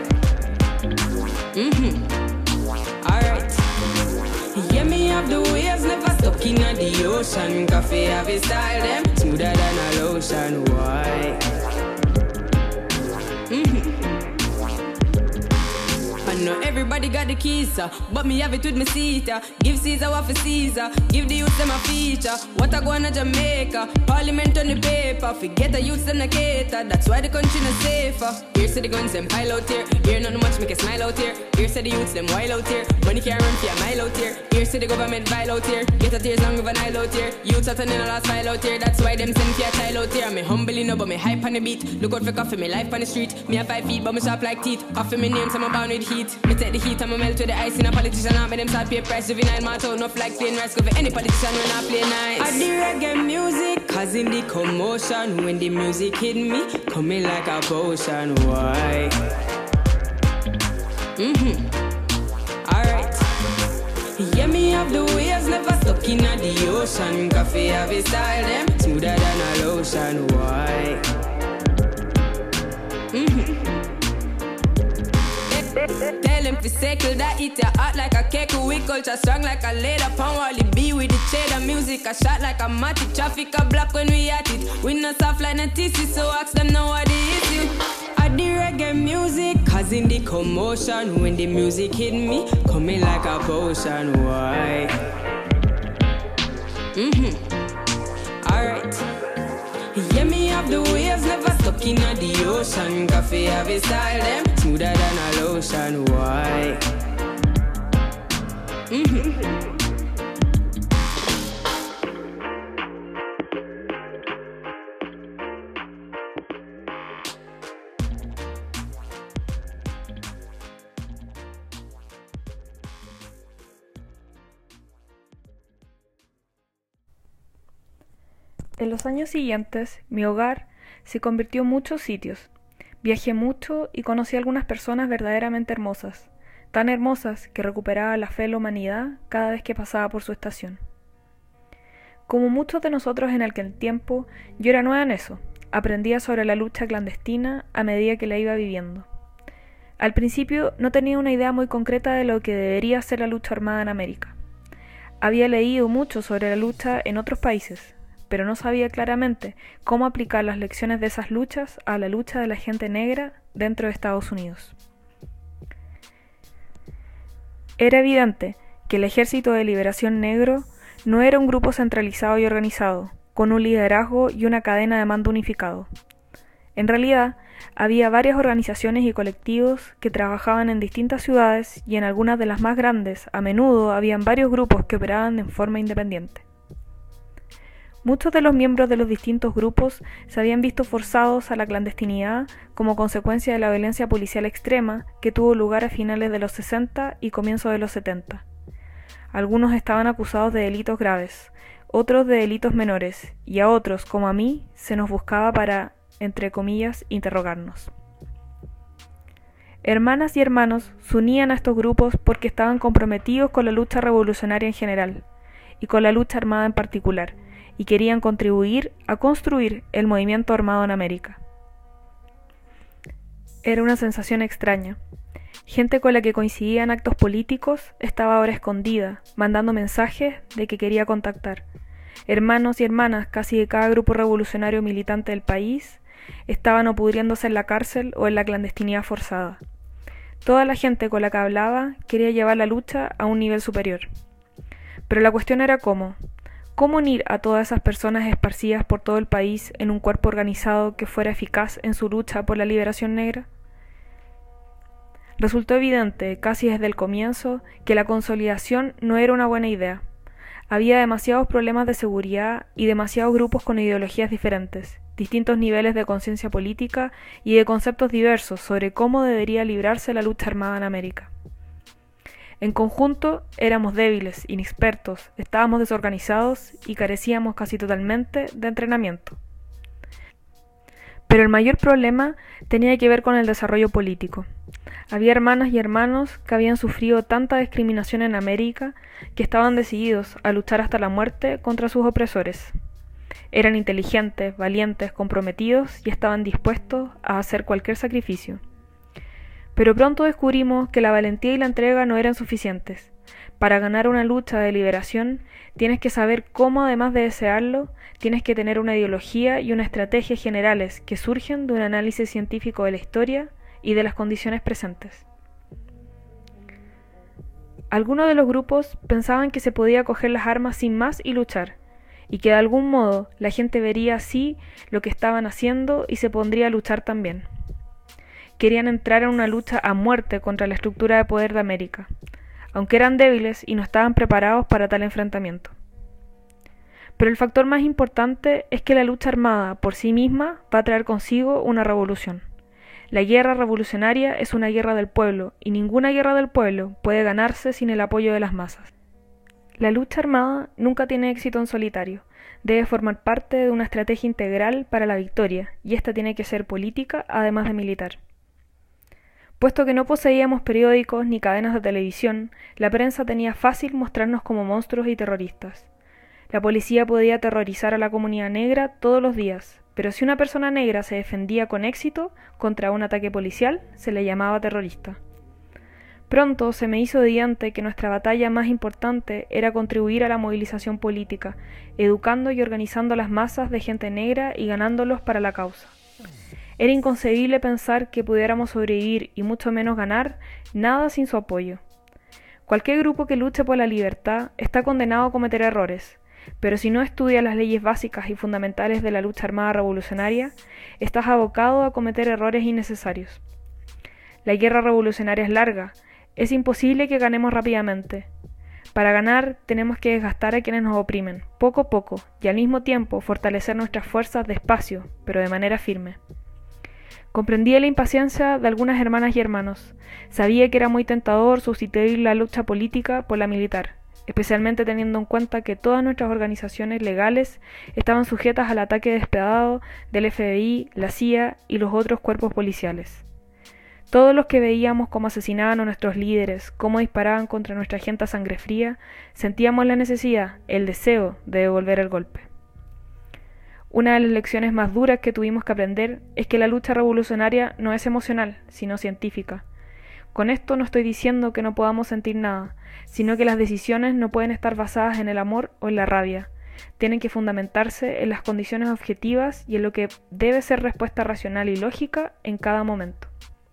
Alright. Yeah, me have the waves, never stuck in the ocean. Coffee have a style, them smoother than a lotion. Why? I know everybody got the keys, but me have it with me seat. Give Caesar what for Caesar, give the youth them a feature. What I go on to Jamaica, parliament on the paper. Forget the youths them a cater, that's why the country not safer. Here say the guns them pile out here, here not much make a smile out here. Here say the youths them wild out here, money can't run for a mile out here. Here say the government vile out here, get a tears long with an Nile out here. Youths are turning a last file out here, that's why them send for a child out here. Me humbly know but me hype on the beat, look out for coffee, me life on the street. Me have 5 feet but me sharp like teeth, coffee me name so I'm born with heat. Me take the heat and me melt with the ice in a politician. I make them start pay price. Juvenile march out enough like plain rice. Go for any politician when I play nice. I the reggae music, cause in the commotion. When the music hit me, coming like a potion. Why? Alright. Yeah, me have the waves, never stuck in the ocean. Coffee have a style, them smoother than a lotion. Why? Tell them to circle that eat your heart like a cake. We culture strong like a leather pan. Wally B with the cheddar music. A shot like a matic. Traffic a block when we at it. We not soft like a TC, so ask them now what the issue. I the reggae music, cause in the commotion. When the music hit me, coming like a potion. Why? Alright. Yeah, me have the waves, never stuck in the ocean. Coffee have a style, them smoother than a lotion. Why? En los años siguientes, mi hogar se convirtió en muchos sitios. Viajé mucho y conocí a algunas personas verdaderamente hermosas, tan hermosas que recuperaba la fe en la humanidad cada vez que pasaba por su estación. Como muchos de nosotros en aquel tiempo, yo era nueva en eso. Aprendía sobre la lucha clandestina a medida que la iba viviendo. Al principio no tenía una idea muy concreta de lo que debería ser la lucha armada en América. Había leído mucho sobre la lucha en otros países, pero no sabía claramente cómo aplicar las lecciones de esas luchas a la lucha de la gente negra dentro de Estados Unidos. Era evidente que el Ejército de Liberación Negro no era un grupo centralizado y organizado, con un liderazgo y una cadena de mando unificado. En realidad, había varias organizaciones y colectivos que trabajaban en distintas ciudades y en algunas de las más grandes, a menudo, habían varios grupos que operaban en forma independiente. Muchos de los miembros de los distintos grupos se habían visto forzados a la clandestinidad como consecuencia de la violencia policial extrema que tuvo lugar a finales de los 60 y comienzos de los 70. Algunos estaban acusados de delitos graves, otros de delitos menores, y a otros, como a mí, se nos buscaba para, entre comillas, interrogarnos. Hermanas y hermanos se unían a estos grupos porque estaban comprometidos con la lucha revolucionaria en general, y con la lucha armada en particular, y querían contribuir a construir el movimiento armado en América. Era una sensación extraña. Gente con la que coincidía en actos políticos estaba ahora escondida, mandando mensajes de que quería contactar. Hermanos y hermanas casi de cada grupo revolucionario militante del país estaban o pudriéndose en la cárcel o en la clandestinidad forzada. Toda la gente con la que hablaba quería llevar la lucha a un nivel superior. Pero la cuestión era cómo unir a todas esas personas esparcidas por todo el país en un cuerpo organizado que fuera eficaz en su lucha por la liberación negra. Resultó evidente, casi desde el comienzo, que la consolidación no era una buena idea. Había demasiados problemas de seguridad y demasiados grupos con ideologías diferentes, distintos niveles de conciencia política y de conceptos diversos sobre cómo debería librarse la lucha armada en América. En conjunto, éramos débiles, inexpertos, estábamos desorganizados y carecíamos casi totalmente de entrenamiento. Pero el mayor problema tenía que ver con el desarrollo político. Había hermanas y hermanos que habían sufrido tanta discriminación en América que estaban decididos a luchar hasta la muerte contra sus opresores. Eran inteligentes, valientes, comprometidos y estaban dispuestos a hacer cualquier sacrificio. Pero pronto descubrimos que la valentía y la entrega no eran suficientes. Para ganar una lucha de liberación, tienes que saber cómo, además de desearlo, tienes que tener una ideología y una estrategia generales que surgen de un análisis científico de la historia y de las condiciones presentes. Algunos de los grupos pensaban que se podía coger las armas sin más y luchar, y que de algún modo la gente vería así lo que estaban haciendo y se pondría a luchar también. Querían entrar en una lucha a muerte contra la estructura de poder de América, aunque eran débiles y no estaban preparados para tal enfrentamiento. Pero el factor más importante es que la lucha armada por sí misma va a traer consigo una revolución. La guerra revolucionaria es una guerra del pueblo, y ninguna guerra del pueblo puede ganarse sin el apoyo de las masas. La lucha armada nunca tiene éxito en solitario, debe formar parte de una estrategia integral para la victoria, y esta tiene que ser política además de militar. Puesto que no poseíamos periódicos ni cadenas de televisión, la prensa tenía fácil mostrarnos como monstruos y terroristas. La policía podía aterrorizar a la comunidad negra todos los días, pero si una persona negra se defendía con éxito contra un ataque policial, se le llamaba terrorista. Pronto se me hizo evidente que nuestra batalla más importante era contribuir a la movilización política, educando y organizando a las masas de gente negra y ganándolos para la causa. Era inconcebible pensar que pudiéramos sobrevivir y mucho menos ganar nada sin su apoyo. Cualquier grupo que luche por la libertad está condenado a cometer errores, pero si no estudias las leyes básicas y fundamentales de la lucha armada revolucionaria, estás abocado a cometer errores innecesarios. La guerra revolucionaria es larga, es imposible que ganemos rápidamente. Para ganar tenemos que desgastar a quienes nos oprimen, poco a poco, y al mismo tiempo fortalecer nuestras fuerzas despacio, pero de manera firme. Comprendía la impaciencia de algunas hermanas y hermanos. Sabía que era muy tentador sustituir la lucha política por la militar, especialmente teniendo en cuenta que todas nuestras organizaciones legales estaban sujetas al ataque despiadado del FBI, la CIA y los otros cuerpos policiales. Todos los que veíamos cómo asesinaban a nuestros líderes, cómo disparaban contra nuestra gente a sangre fría, sentíamos la necesidad, el deseo de devolver el golpe. Una de las lecciones más duras que tuvimos que aprender es que la lucha revolucionaria no es emocional, sino científica. Con esto no estoy diciendo que no podamos sentir nada, sino que las decisiones no pueden estar basadas en el amor o en la rabia. Tienen que fundamentarse en las condiciones objetivas y en lo que debe ser respuesta racional y lógica en cada momento.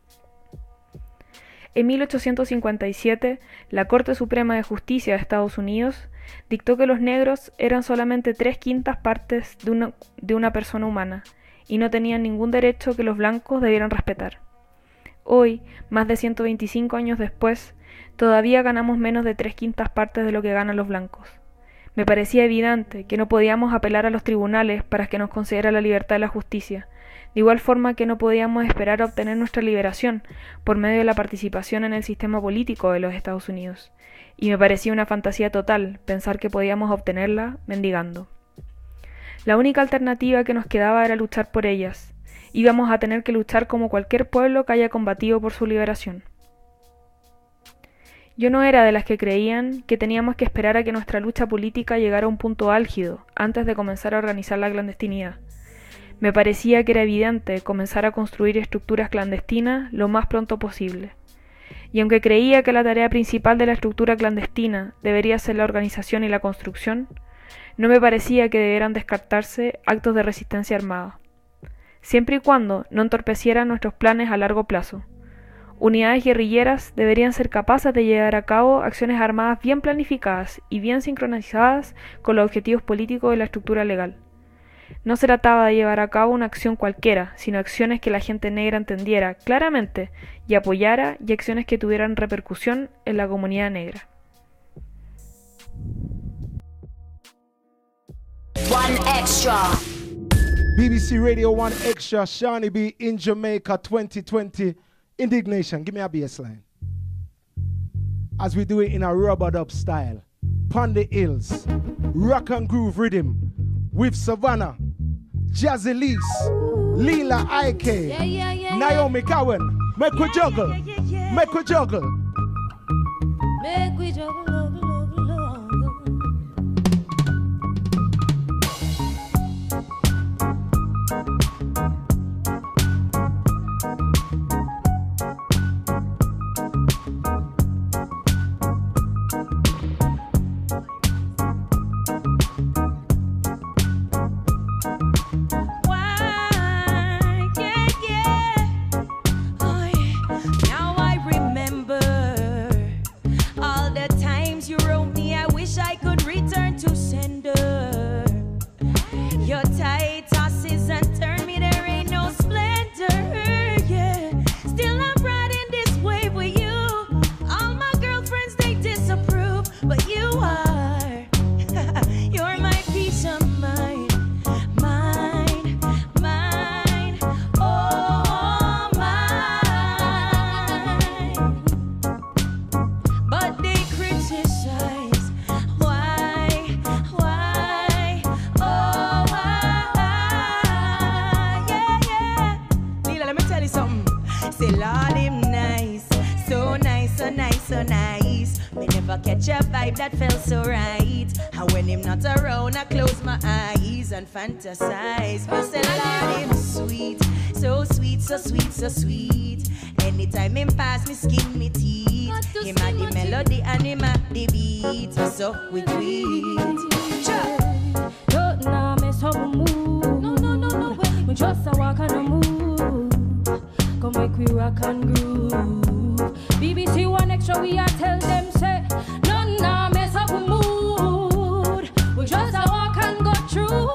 En 1857, la Corte Suprema de Justicia de Estados Unidos dictó que los negros eran solamente 3/5 partes de una persona humana y no tenían ningún derecho que los blancos debieran respetar. Hoy, más de 125 años después, todavía ganamos menos de 3/5 partes de lo que ganan los blancos. Me parecía evidente que no podíamos apelar a los tribunales para que nos concediera la libertad y la justicia, de igual forma que no podíamos esperar a obtener nuestra liberación por medio de la participación en el sistema político de los Estados Unidos, y me parecía una fantasía total pensar que podíamos obtenerla mendigando. La única alternativa que nos quedaba era luchar por ellas. Íbamos a tener que luchar como cualquier pueblo que haya combatido por su liberación. Yo no era de las que creían que teníamos que esperar a que nuestra lucha política llegara a un punto álgido antes de comenzar a organizar la clandestinidad. Me parecía que era evidente comenzar a construir estructuras clandestinas lo más pronto posible. Y aunque creía que la tarea principal de la estructura clandestina debería ser la organización y la construcción, no me parecía que debieran descartarse actos de resistencia armada, siempre y cuando no entorpecieran nuestros planes a largo plazo. Unidades guerrilleras deberían ser capaces de llevar a cabo acciones armadas bien planificadas y bien sincronizadas con los objetivos políticos de la estructura legal. No se trataba de llevar a cabo una acción cualquiera, sino acciones que la gente negra entendiera claramente y apoyara, y acciones que tuvieran repercusión en la comunidad negra. One Extra. BBC Radio 1 Extra, Shawnee B in Jamaica 2020. Indignation, give me a bass line. As we do it in a rubber-dub style. Pon the hills, rock and groove rhythm with Savannah, Jazzy Lees, Leela Ike, Naomi Cowan. Make we juggle, make we juggle. Make we juggle. Fantasize, but say Lord, him sweet, so sweet, so sweet, so sweet. Anytime him pass me skin, me teeth. Him a the melody and him a the beat. So we tweet. Don't nah mess up a move. No. We just a walk and a move. Come make we rock and groove. BBC One Extra, we a tell them say. None nah mess up a mood. We just a walk and go through.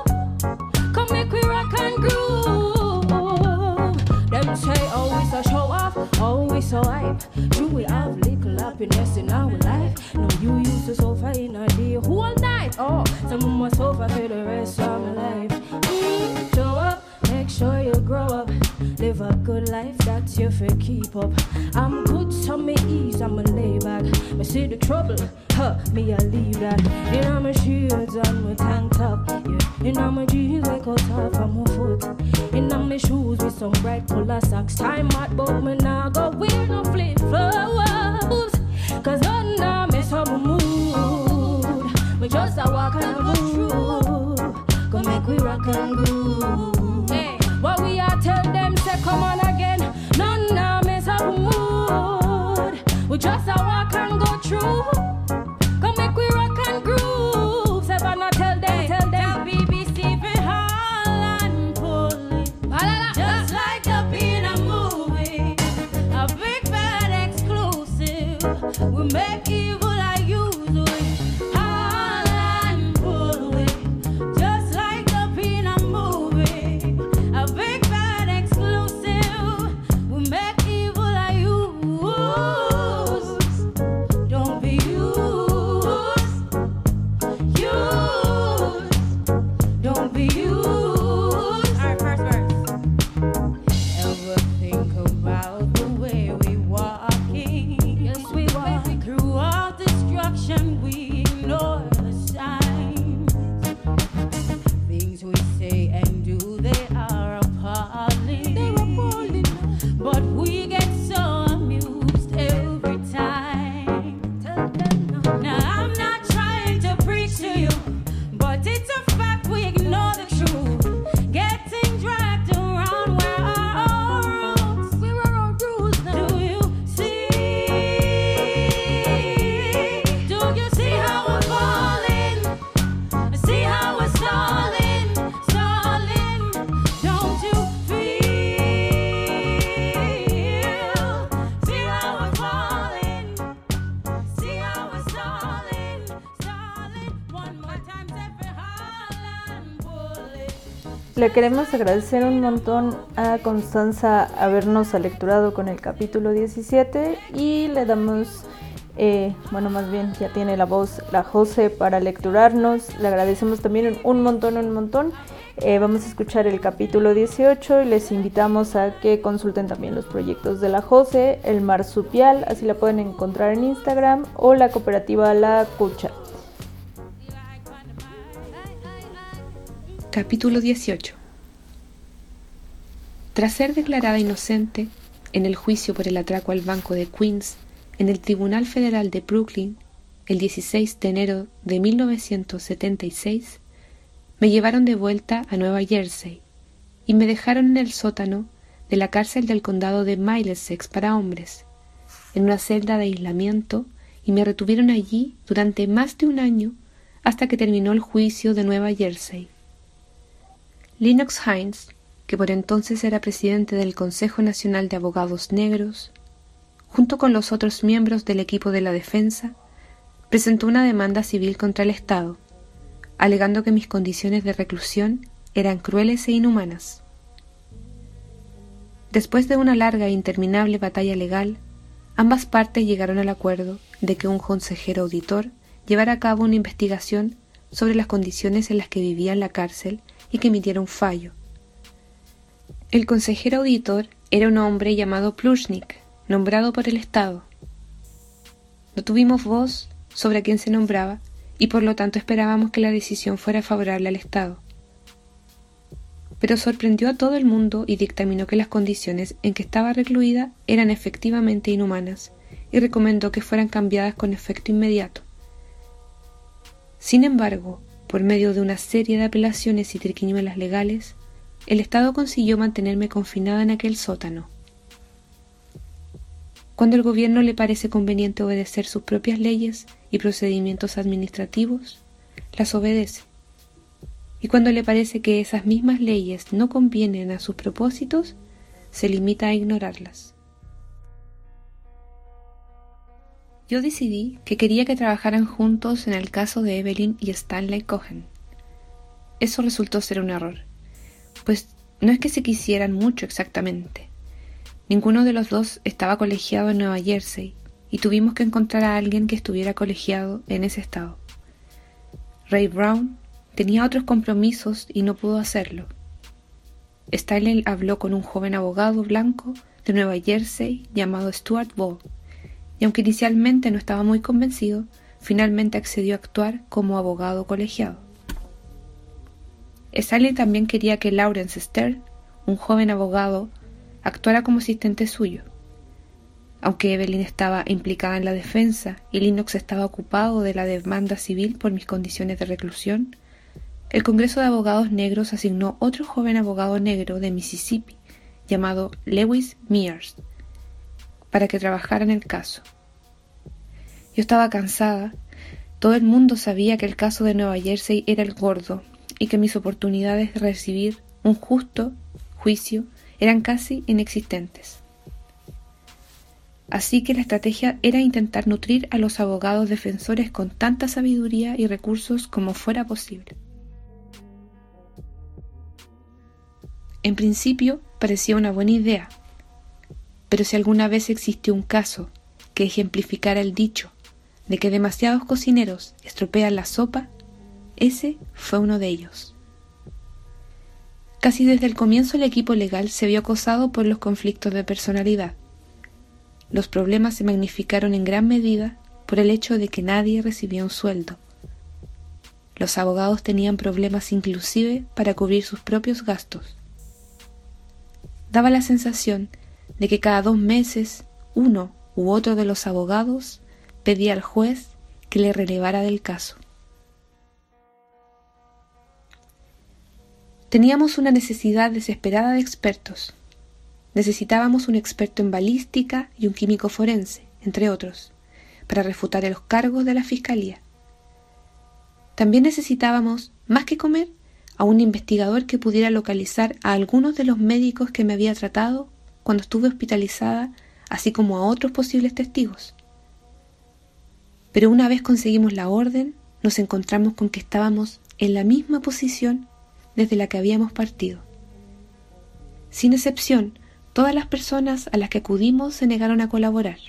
Them say, oh, we so show off, oh, we so hype. Do we have little happiness in our life? No, you used to suffer in a day, whole night. Oh, some must suffer for the rest of my life. Show up, make sure you grow up. Live a good life, that's your for keep up. I'm good, so me ease, I'm a lay back. Me see the trouble, me I leave that. You know my shields and my tank top, yeah. You know my jeans I cut off from my foot. You know my shoes with some bright color socks. Time out, but me nah go wear no flip flops. Cause I nah mess up my mood. Me just a walk and a move. Go make we rock and groove. Hey, what we are tell them say come on again. None nah mess up my mood. We just a walk and go through. Come make we rock and groove. Savannah tell them. BBC for Holland Police. Just like up in a movie. A big bad exclusive. We make evil like usual. Holland Police. Just like up in a movie. A big bad exclusive. We make evil like you. Don't be you. Le queremos agradecer un montón a Constanza habernos alecturado con el capítulo 17 y le damos, más bien ya tiene la voz la Jose para lecturarnos. Le agradecemos también un montón. Vamos a escuchar el capítulo 18 y les invitamos a que consulten también los proyectos de la Jose, el Marsupial, así la pueden encontrar en Instagram, o la cooperativa La Cucha. Capítulo 18. Tras ser declarada inocente en el juicio por el atraco al banco de Queens en el Tribunal Federal de Brooklyn el 16 de enero de 1976, me llevaron de vuelta a Nueva Jersey y me dejaron en el sótano de la cárcel del condado de Middlesex para hombres, en una celda de aislamiento, y me retuvieron allí durante más de un año hasta que terminó el juicio de Nueva Jersey. Lennox Hines, que por entonces era presidente del Consejo Nacional de Abogados Negros, junto con los otros miembros del equipo de la defensa, presentó una demanda civil contra el Estado, alegando que mis condiciones de reclusión eran crueles e inhumanas. Después de una larga e interminable batalla legal, ambas partes llegaron al acuerdo de que un consejero auditor llevara a cabo una investigación sobre las condiciones en las que vivía en la cárcel y que emitiera un fallo. El consejero auditor era un hombre llamado Plushnik, nombrado por el Estado. No tuvimos voz sobre a quién se nombraba y por lo tanto esperábamos que la decisión fuera favorable al Estado. Pero sorprendió a todo el mundo y dictaminó que las condiciones en que estaba recluida eran efectivamente inhumanas y recomendó que fueran cambiadas con efecto inmediato. Sin embargo, por medio de una serie de apelaciones y triquiñuelas legales, el Estado consiguió mantenerme confinada en aquel sótano. Cuando al gobierno le parece conveniente obedecer sus propias leyes y procedimientos administrativos, las obedece. Y cuando le parece que esas mismas leyes no convienen a sus propósitos, se limita a ignorarlas. Yo decidí que quería que trabajaran juntos en el caso de Evelyn y Stanley Cohen. Eso resultó ser un error, pues no es que se quisieran mucho exactamente. Ninguno de los dos estaba colegiado en Nueva Jersey y tuvimos que encontrar a alguien que estuviera colegiado en ese estado. Ray Brown tenía otros compromisos y no pudo hacerlo. Stanley habló con un joven abogado blanco de Nueva Jersey llamado Stuart Ball, y aunque inicialmente no estaba muy convencido, finalmente accedió a actuar como abogado colegiado. Stanley también quería que Lawrence Stern, un joven abogado, actuara como asistente suyo. Aunque Evelyn estaba implicada en la defensa y Lennox estaba ocupado de la demanda civil por mis condiciones de reclusión, el Congreso de Abogados Negros asignó otro joven abogado negro de Mississippi, llamado Lewis Mears, para que trabajara en el caso. Yo estaba cansada. Todo el mundo sabía que el caso de Nueva Jersey era el gordo y que mis oportunidades de recibir un justo juicio eran casi inexistentes. Así que la estrategia era intentar nutrir a los abogados defensores con tanta sabiduría y recursos como fuera posible. En principio parecía una buena idea, pero si alguna vez existió un caso que ejemplificara el dicho de que demasiados cocineros estropean la sopa, ese fue uno de ellos. Casi desde el comienzo el equipo legal se vio acosado por los conflictos de personalidad. Los problemas se magnificaron en gran medida por el hecho de que nadie recibía un sueldo. Los abogados tenían problemas inclusive para cubrir sus propios gastos. Daba la sensación de que cada 2 meses uno u otro de los abogados pedía al juez que le relevara del caso. Teníamos una necesidad desesperada de expertos. Necesitábamos un experto en balística y un químico forense, entre otros, para refutar los cargos de la fiscalía. También necesitábamos, más que comer, a un investigador que pudiera localizar a algunos de los médicos que me había tratado cuando estuve hospitalizada, así como a otros posibles testigos. Pero una vez conseguimos la orden, nos encontramos con que estábamos en la misma posición desde la que habíamos partido. Sin excepción, todas las personas a las que acudimos se negaron a colaborar.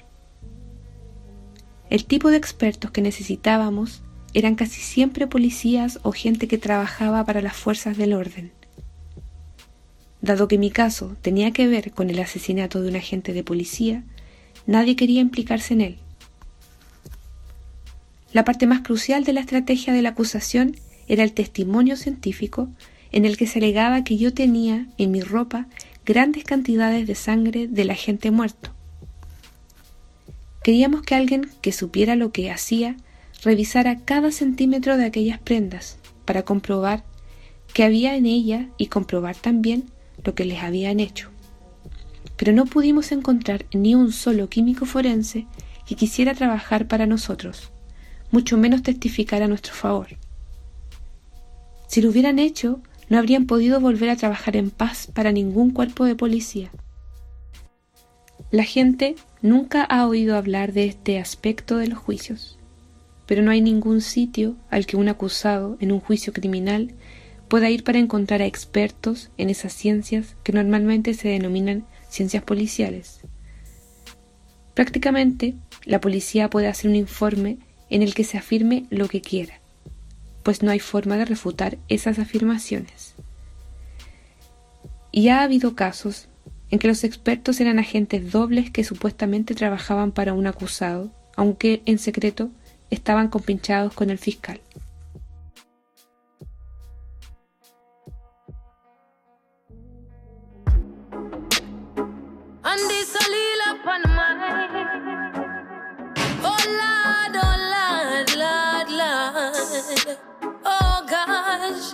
El tipo de expertos que necesitábamos eran casi siempre policías o gente que trabajaba para las fuerzas del orden. Dado que mi caso tenía que ver con el asesinato de un agente de policía, nadie quería implicarse en él. La parte más crucial de la estrategia de la acusación era el testimonio científico en el que se alegaba que yo tenía en mi ropa grandes cantidades de sangre del agente muerto. Queríamos que alguien que supiera lo que hacía revisara cada centímetro de aquellas prendas para comprobar qué había en ella y comprobar también lo que les habían hecho. Pero no pudimos encontrar ni un solo químico forense que quisiera trabajar para nosotros, mucho menos testificar a nuestro favor. Si lo hubieran hecho, no habrían podido volver a trabajar en paz para ningún cuerpo de policía. La gente nunca ha oído hablar de este aspecto de los juicios, pero no hay ningún sitio al que un acusado en un juicio criminal pueda ir para encontrar a expertos en esas ciencias que normalmente se denominan ciencias policiales. Prácticamente, la policía puede hacer un informe en el que se afirme lo que quiera, pues no hay forma de refutar esas afirmaciones. Y ha habido casos en que los expertos eran agentes dobles que supuestamente trabajaban para un acusado, aunque en secreto estaban compinchados con el fiscal. Oh gosh,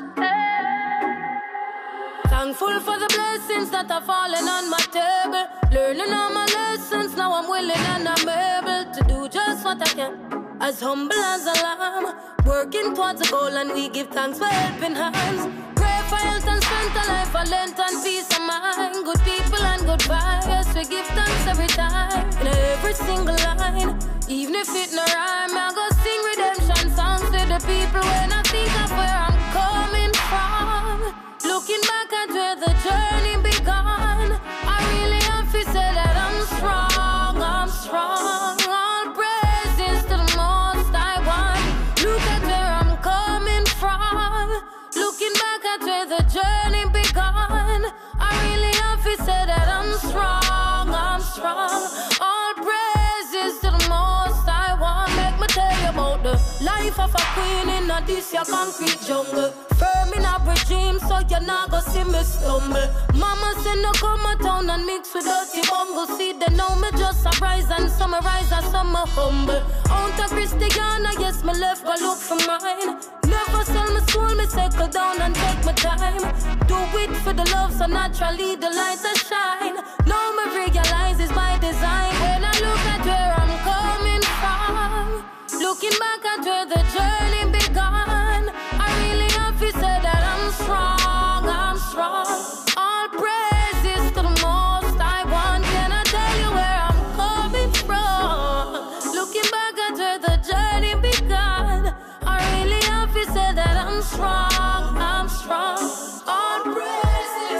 thankful for the blessings that are falling on my table. Learning all my lessons, now I'm willing and I'm able to do just what I can. As humble as a lamb, working towards a goal, and we give thanks for helping hands. Pray for health and strength, a life, a length and peace of mind. Good people and good vibes, we give thanks every time. In every single line, even if it no rhyme, I go sing redemption songs to the people when I think of where I'm coming from. Looking back at where the journey began, I really have to say that I'm strong, I'm strong. All praises to the most I want. Look at where I'm coming from. Looking back at where the journey began, I really have to say that I'm strong, I'm strong. All praises to the most I want. Make me tell you about the life of a queen in a this your concrete jungle. Firm in a regime, so you're not gonna see me stumble. Mama said no come a town and mix with dirty bungle. See they know me just a rise and summarize and some humble. Out of Christiana, yes, me left go look for mine. Never sell my soul, me settle down and take my time. Do it for the love, so naturally the lights are shine. Now me realize it's by design. When I look at where I'm coming from, looking back at where the journey began, I really have to say that I'm strong, I'm strong. All praises to the most I want. Can I tell you where I'm coming from? Looking back at where the journey began, I really have to say that I'm strong, I'm strong. All praises.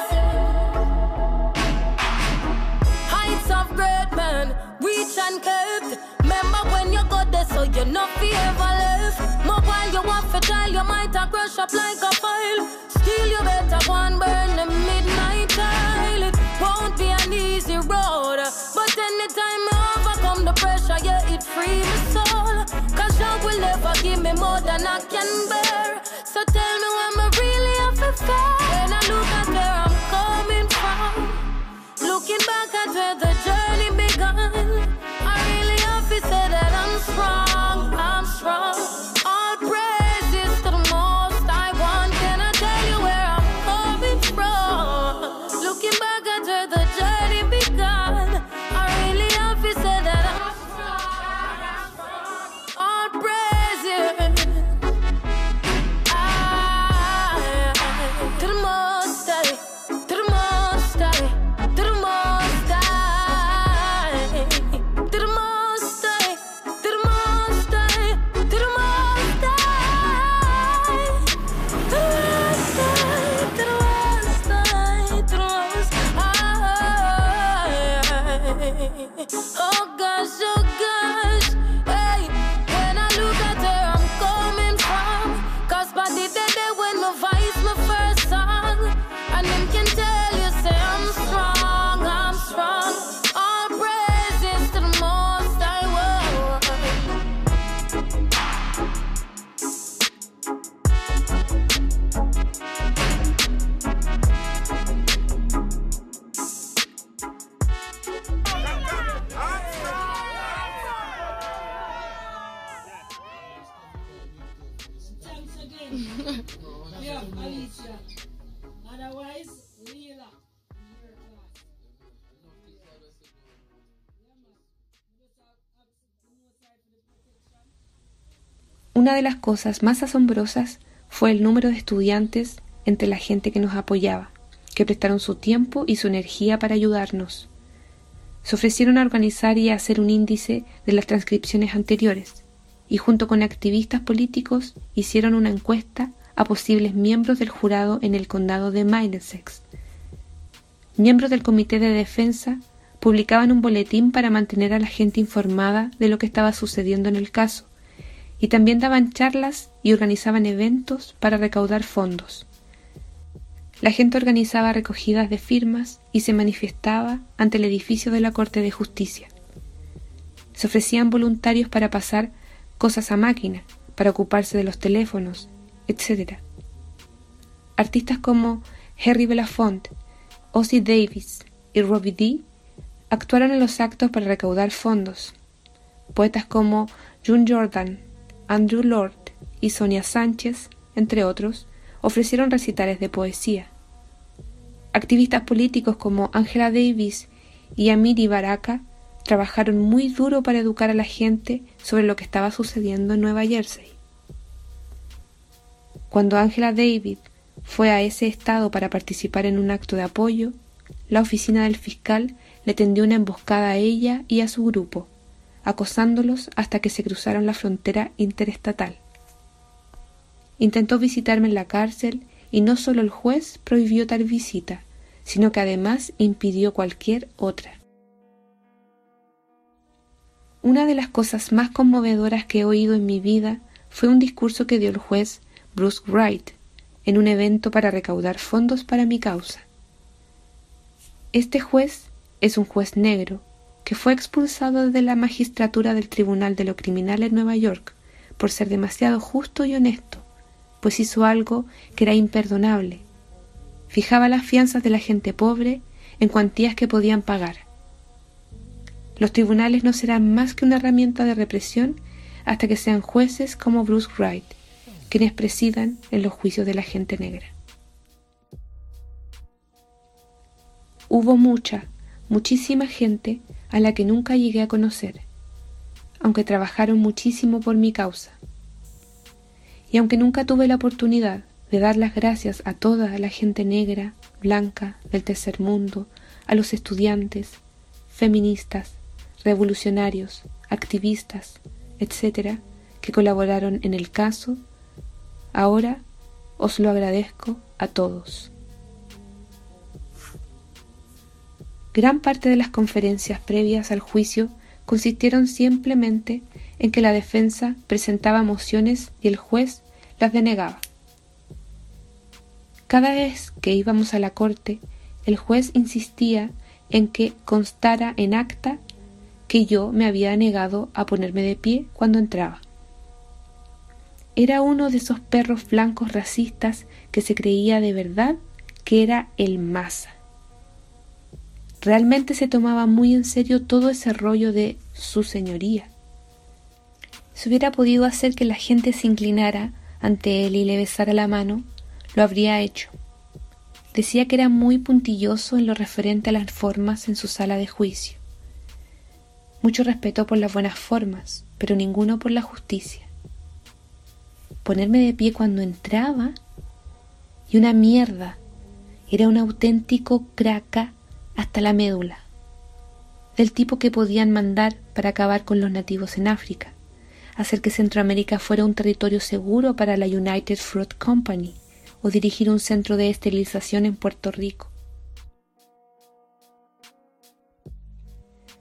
Heights of great men, reach and kept. Remember when you got there, so you're not ever left. More while you want to dial, you might have crush up like a file. Still you better go and burn the midnight tile. It won't be an easy road, but anytime I overcome the pressure, yeah, it free my soul. Cause God will never give me more than I can bear. So tell me when I really have to fair. When I look at where I'm coming from, looking back at where the journey began, I really have to say that I'm strong, I'm strong. All praises to the most I want. Can I tell you where I'm coming from? Looking back at where the journey began, I really have to say that I'm strong. All praises. Oh gosh, hey, when I look at where I'm coming from, cause by the day when my voice my first song, and them can tell you say I'm strong. All praises to the Most High. Yeah, Alicia. Otherwise, Leela. Una de las cosas más asombrosas fue el número de estudiantes entre la gente que nos apoyaba, que prestaron su tiempo y su energía para ayudarnos. Se ofrecieron a organizar y a hacer un índice de las transcripciones anteriores, y junto con activistas políticos hicieron una encuesta a posibles miembros del jurado en el condado de Middlesex. Miembros del Comité de Defensa publicaban un boletín para mantener a la gente informada de lo que estaba sucediendo en el caso, y también daban charlas y organizaban eventos para recaudar fondos. La gente organizaba recogidas de firmas y se manifestaba ante el edificio de la Corte de Justicia. Se ofrecían voluntarios para pasar cosas a máquina, para ocuparse de los teléfonos, etc. Artistas como Harry Belafonte, Ozzy Davis y Robbie D. actuaron en los actos para recaudar fondos. Poetas como June Jordan, Andrew Lord y Sonia Sánchez, entre otros, ofrecieron recitales de poesía. Activistas políticos como Angela Davis y Amiri Baraka trabajaron muy duro para educar a la gente sobre lo que estaba sucediendo en Nueva Jersey. Cuando Angela Davis fue a ese estado para participar en un acto de apoyo, la oficina del fiscal le tendió una emboscada a ella y a su grupo, acosándolos hasta que se cruzaron la frontera interestatal. Intentó visitarme en la cárcel y no solo el juez prohibió tal visita, sino que además impidió cualquier otra. Una de las cosas más conmovedoras que he oído en mi vida fue un discurso que dio el juez Bruce Wright en un evento para recaudar fondos para mi causa. Este juez es un juez negro que fue expulsado de la magistratura del Tribunal de lo Criminal en Nueva York por ser demasiado justo y honesto, pues hizo algo que era imperdonable. Fijaba las fianzas de la gente pobre en cuantías que podían pagar. Los tribunales no serán más que una herramienta de represión hasta que sean jueces como Bruce Wright, quienes presidan en los juicios de la gente negra. Hubo muchísima gente a la que nunca llegué a conocer, aunque trabajaron muchísimo por mi causa. Y aunque nunca tuve la oportunidad de dar las gracias a toda la gente negra, blanca, del tercer mundo, a los estudiantes, feministas, revolucionarios, activistas, etc., que colaboraron en el caso, ahora os lo agradezco a todos. Gran parte de las conferencias previas al juicio consistieron simplemente en que la defensa presentaba mociones y el juez las denegaba. Cada vez que íbamos a la corte, el juez insistía en que constara en acta que yo me había negado a ponerme de pie cuando entraba. Era uno de esos perros blancos racistas que se creía de verdad que era el masa. Realmente se tomaba muy en serio todo ese rollo de su señoría. Si hubiera podido hacer que la gente se inclinara ante él y le besara la mano, lo habría hecho. Decía que era muy puntilloso en lo referente a las formas en su sala de juicio. Mucho respeto por las buenas formas, pero ninguno por la justicia. Ponerme de pie cuando entraba, y una mierda, era un auténtico craca hasta la médula, del tipo que podían mandar para acabar con los nativos en África, hacer que Centroamérica fuera un territorio seguro para la United Fruit Company o dirigir un centro de esterilización en Puerto Rico.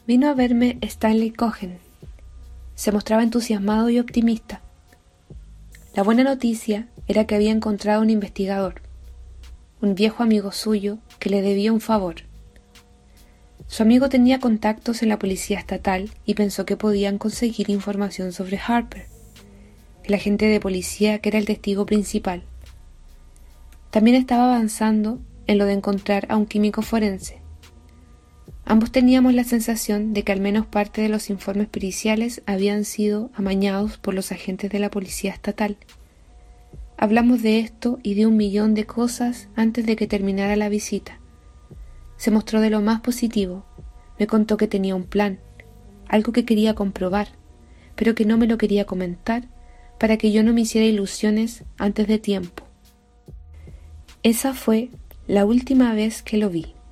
Vino a verme Stanley Cohen. Se mostraba entusiasmado y optimista. La buena noticia era que había encontrado un investigador, un viejo amigo suyo que le debía un favor. Su amigo tenía contactos en la policía estatal y pensó que podían conseguir información sobre Harper, el agente de policía que era el testigo principal. También estaba avanzando en lo de encontrar a un químico forense. Ambos teníamos la sensación de que al menos parte de los informes periciales habían sido amañados por los agentes de la policía estatal. Hablamos de esto y de 1.000.000 de cosas antes de que terminara la visita. Se mostró de lo más positivo. Me contó que tenía un plan, algo que quería comprobar, pero que no me lo quería comentar para que yo no me hiciera ilusiones antes de tiempo. Esa fue la última vez que lo vi.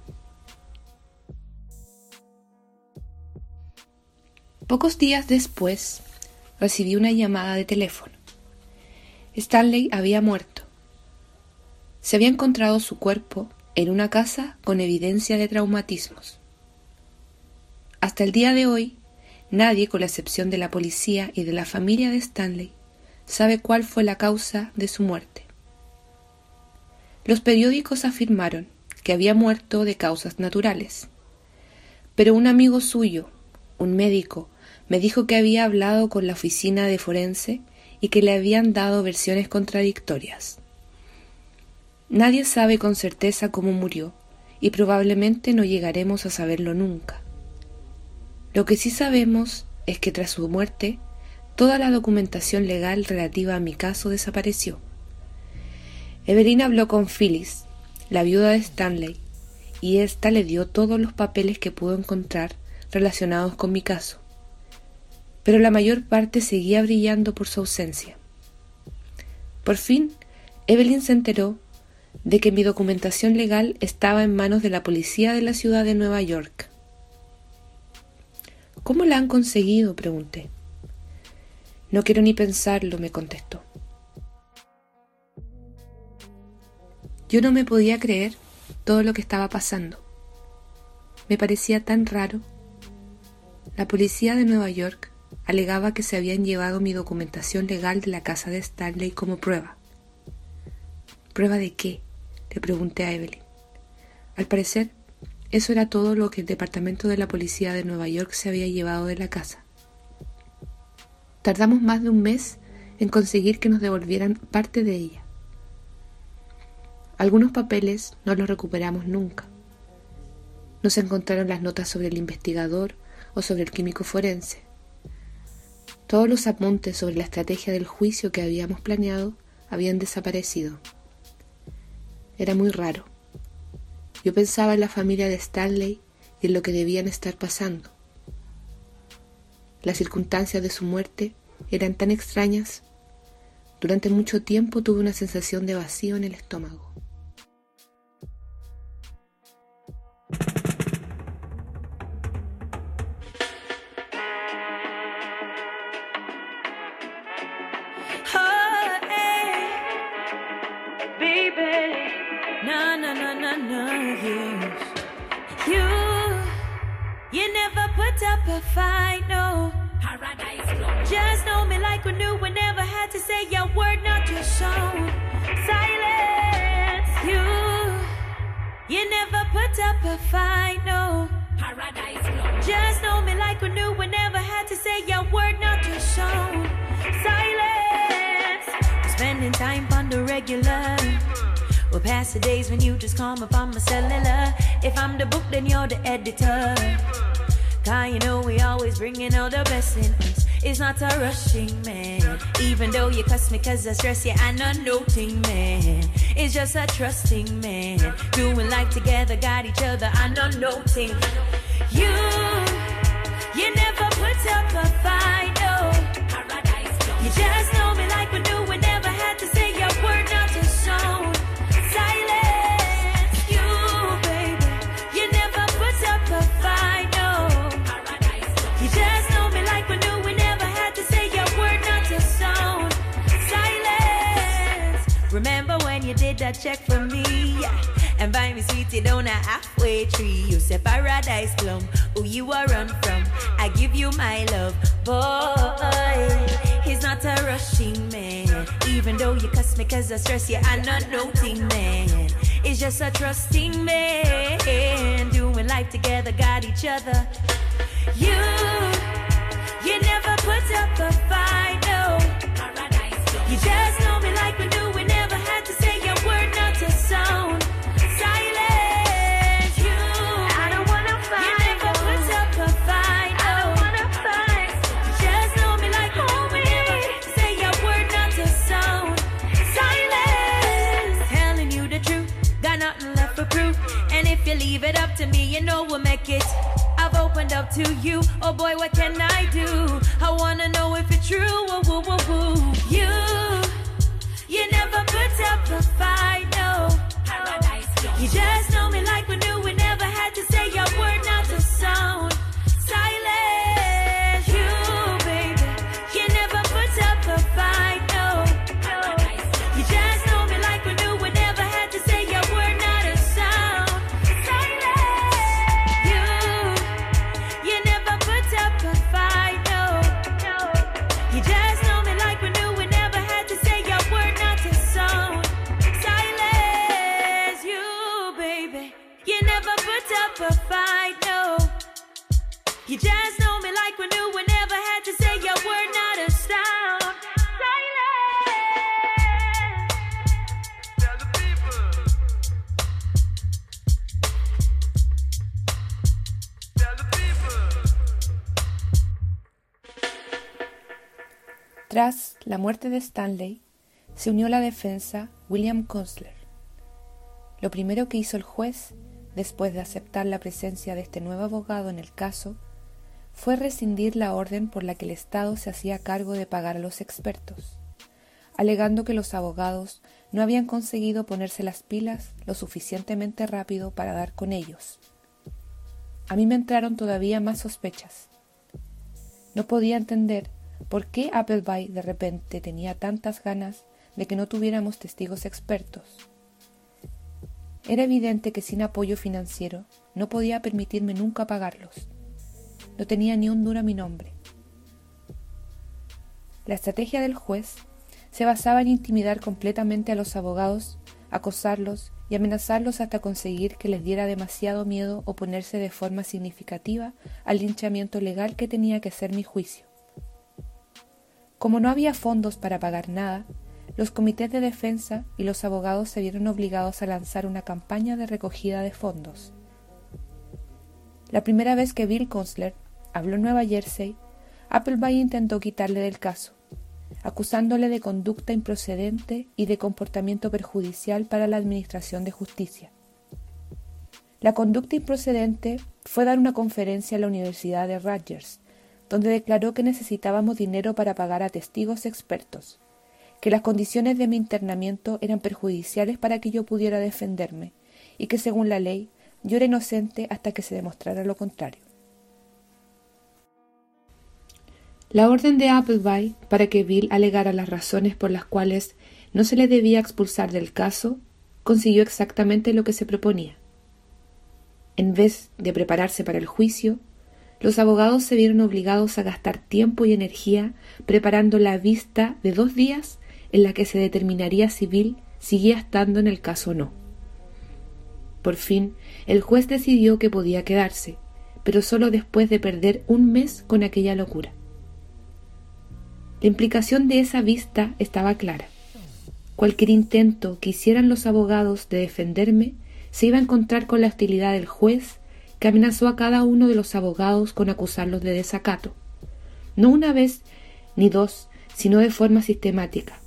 Pocos días después, recibí una llamada de teléfono. Stanley había muerto. Se había encontrado su cuerpo en una casa con evidencia de traumatismos. Hasta el día de hoy, nadie, con la excepción de la policía y de la familia de Stanley, sabe cuál fue la causa de su muerte. Los periódicos afirmaron que había muerto de causas naturales, pero un amigo suyo, un médico, me dijo que había hablado con la oficina de forense y que le habían dado versiones contradictorias. Nadie sabe con certeza cómo murió y probablemente no llegaremos a saberlo nunca. Lo que sí sabemos es que tras su muerte, toda la documentación legal relativa a mi caso desapareció. Evelyn habló con Phyllis, la viuda de Stanley, y ésta le dio todos los papeles que pudo encontrar relacionados con mi caso, pero la mayor parte seguía brillando por su ausencia. Por fin, Evelyn se enteró de que mi documentación legal estaba en manos de la policía de la ciudad de Nueva York. ¿Cómo la han conseguido?, pregunté. No quiero ni pensarlo, me contestó. Yo no me podía creer todo lo que estaba pasando. Me parecía tan raro. La policía de Nueva York alegaba que se habían llevado mi documentación legal de la casa de Stanley como prueba. ¿Prueba de qué?, le pregunté a Evelyn. Al parecer, eso era todo lo que el departamento de la policía de Nueva York se había llevado de la casa. Tardamos más de un mes en conseguir que nos devolvieran parte de ella. Algunos papeles no los recuperamos nunca. No se encontraron las notas sobre el investigador o sobre el químico forense. Todos los apuntes sobre la estrategia del juicio que habíamos planeado habían desaparecido. Era muy raro. Yo pensaba en la familia de Stanley y en lo que debían estar pasando. Las circunstancias de su muerte eran tan extrañas. Durante mucho tiempo tuve una sensación de vacío en el estómago. You never put up a fight, no. Paradise. Just know me like we knew we never had to say your word, not your song. Silence. You never put up a fight, no. Paradise. Just know me like we knew we never had to say your word, not your song. Silence. We're spending time on the regular. We'll pass the days when you just call me on my cellular. If I'm the book, then you're the editor. Cause you know we always bringing all the best in us. It's not a rushing, man. Even though you cuss me cause I stress you, I'm not noting, man. It's just a trusting, man. Doing life together, got each other, I'm not noting. You never put up a fight, no. You just know me like we knew we never had to say your word, not your song. Silence, you, baby. You never put up a fight, no. You just know me like we knew we never had to say your word, not your song. Silence, Remember when you did that check for me, yeah. And buy me sweetie down a halfway tree. You say paradise plum, who you are run from. I give you my love, boy. He's not a rushing man. Even though you cuss me cause I stress you, I'm not noting man. It's just a trusting man. Doing life together, got each other. You never put up a fight, no. You just know me like we do. We never had to say a word, not to sound. Silence, you. I don't wanna fight. You never put up a fight, no. I don't wanna fight. You just know me like we never say a word, not to sound. Silence, telling you the truth. Got nothing left for proof. And if you leave it up to me, you know we'll make it. I've opened up to you. Oh boy, what can I do? I wanna know if it's true. Woo, woo, woo, woo. You never put up a fight, no. You just know me like we knew. We never had to say a word, not to sound. Silence, you, baby. You never put up a fight, no. You just know me like we knew. We never had to say a word, not a sound. Silence, you never put up a fight, no. You just know me like we knew. We never had to say a word, not to sound. Silence, you, baby. You never put up a fight, no. You just know me like we knew. We never had to say a word, not a sound. Tras la muerte de Stanley, se unió a la defensa William Kunstler. Lo primero que hizo el juez, después de aceptar la presencia de este nuevo abogado en el caso, fue rescindir la orden por la que el Estado se hacía cargo de pagar a los expertos, alegando que los abogados no habían conseguido ponerse las pilas lo suficientemente rápido para dar con ellos. A mí me entraron todavía más sospechas. No podía entender por qué Appleby de repente tenía tantas ganas de que no tuviéramos testigos expertos. Era evidente que sin apoyo financiero no podía permitirme nunca pagarlos. No tenía ni un duro a mi nombre. La estrategia del juez se basaba en intimidar completamente a los abogados, acosarlos y amenazarlos hasta conseguir que les diera demasiado miedo oponerse de forma significativa al linchamiento legal que tenía que ser mi juicio. Como no había fondos para pagar nada, los comités de defensa y los abogados se vieron obligados a lanzar una campaña de recogida de fondos. La primera vez que Bill Kunstler habló en Nueva Jersey, Appleby intentó quitarle del caso, acusándole de conducta improcedente y de comportamiento perjudicial para la administración de justicia. La conducta improcedente fue dar una conferencia en la Universidad de Rutgers, donde declaró que necesitábamos dinero para pagar a testigos expertos, que las condiciones de mi internamiento eran perjudiciales para que yo pudiera defenderme y que según la ley yo era inocente hasta que se demostrara lo contrario. La orden de Appleby para que Bill alegara las razones por las cuales no se le debía expulsar del caso consiguió exactamente lo que se proponía. En vez de prepararse para el juicio, los abogados se vieron obligados a gastar tiempo y energía preparando la vista de 2 días en la que se determinaría si Bill seguía estando en el caso o no. Por fin, el juez decidió que podía quedarse, pero solo después de perder 1 mes con aquella locura. La implicación de esa vista estaba clara. Cualquier intento que hicieran los abogados de defenderme se iba a encontrar con la hostilidad del juez, que amenazó a cada uno de los abogados con acusarlos de desacato, no una vez ni 2, sino de forma sistemática.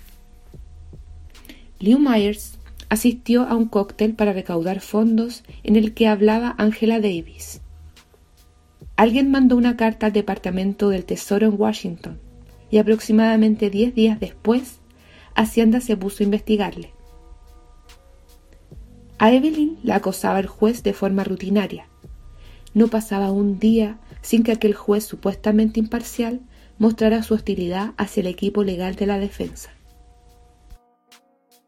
Lew Myers asistió a un cóctel para recaudar fondos en el que hablaba Angela Davis. Alguien mandó una carta al Departamento del Tesoro en Washington y aproximadamente 10 días después, Hacienda se puso a investigarle. A Evelyn la acosaba el juez de forma rutinaria. No pasaba un día sin que aquel juez supuestamente imparcial mostrara su hostilidad hacia el equipo legal de la defensa.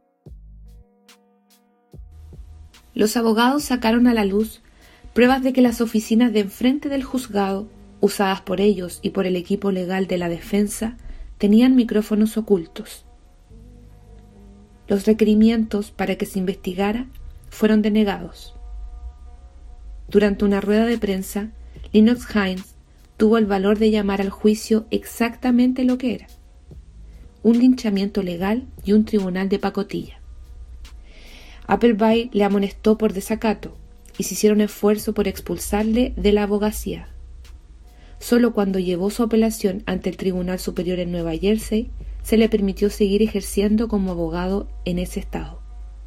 Los abogados sacaron a la luz pruebas de que las oficinas de enfrente del juzgado, usadas por ellos y por el equipo legal de la defensa, tenían micrófonos ocultos. Los requerimientos para que se investigara fueron denegados. Durante una rueda de prensa, Lennox Hines tuvo el valor de llamar al juicio exactamente lo que era: un linchamiento legal y un tribunal de pacotilla. Appleby le amonestó por desacato y se hicieron esfuerzo por expulsarle de la abogacía. Solo cuando llevó su apelación ante el Tribunal Superior en Nueva Jersey se le permitió seguir ejerciendo como abogado en ese estado.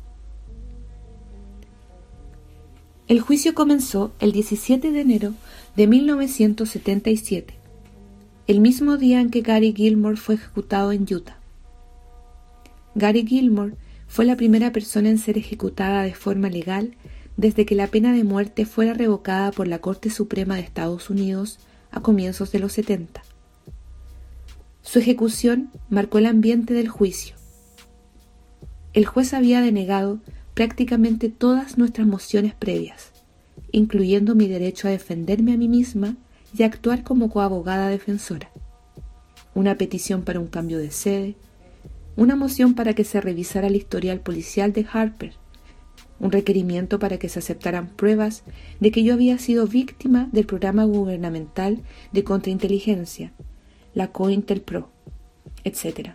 El juicio comenzó el 17 de enero de 1977, el mismo día en que Gary Gilmore fue ejecutado en Utah. Gary Gilmore fue la primera persona en ser ejecutada de forma legal desde que la pena de muerte fuera revocada por la Corte Suprema de Estados Unidos a comienzos de los 70. Su ejecución marcó el ambiente del juicio. El juez había denegado prácticamente todas nuestras mociones previas, incluyendo mi derecho a defenderme a mí misma y a actuar como coabogada defensora, una petición para un cambio de sede, una moción para que se revisara el historial policial de Harper, un requerimiento para que se aceptaran pruebas de que yo había sido víctima del programa gubernamental de contrainteligencia, la COINTELPRO, etc.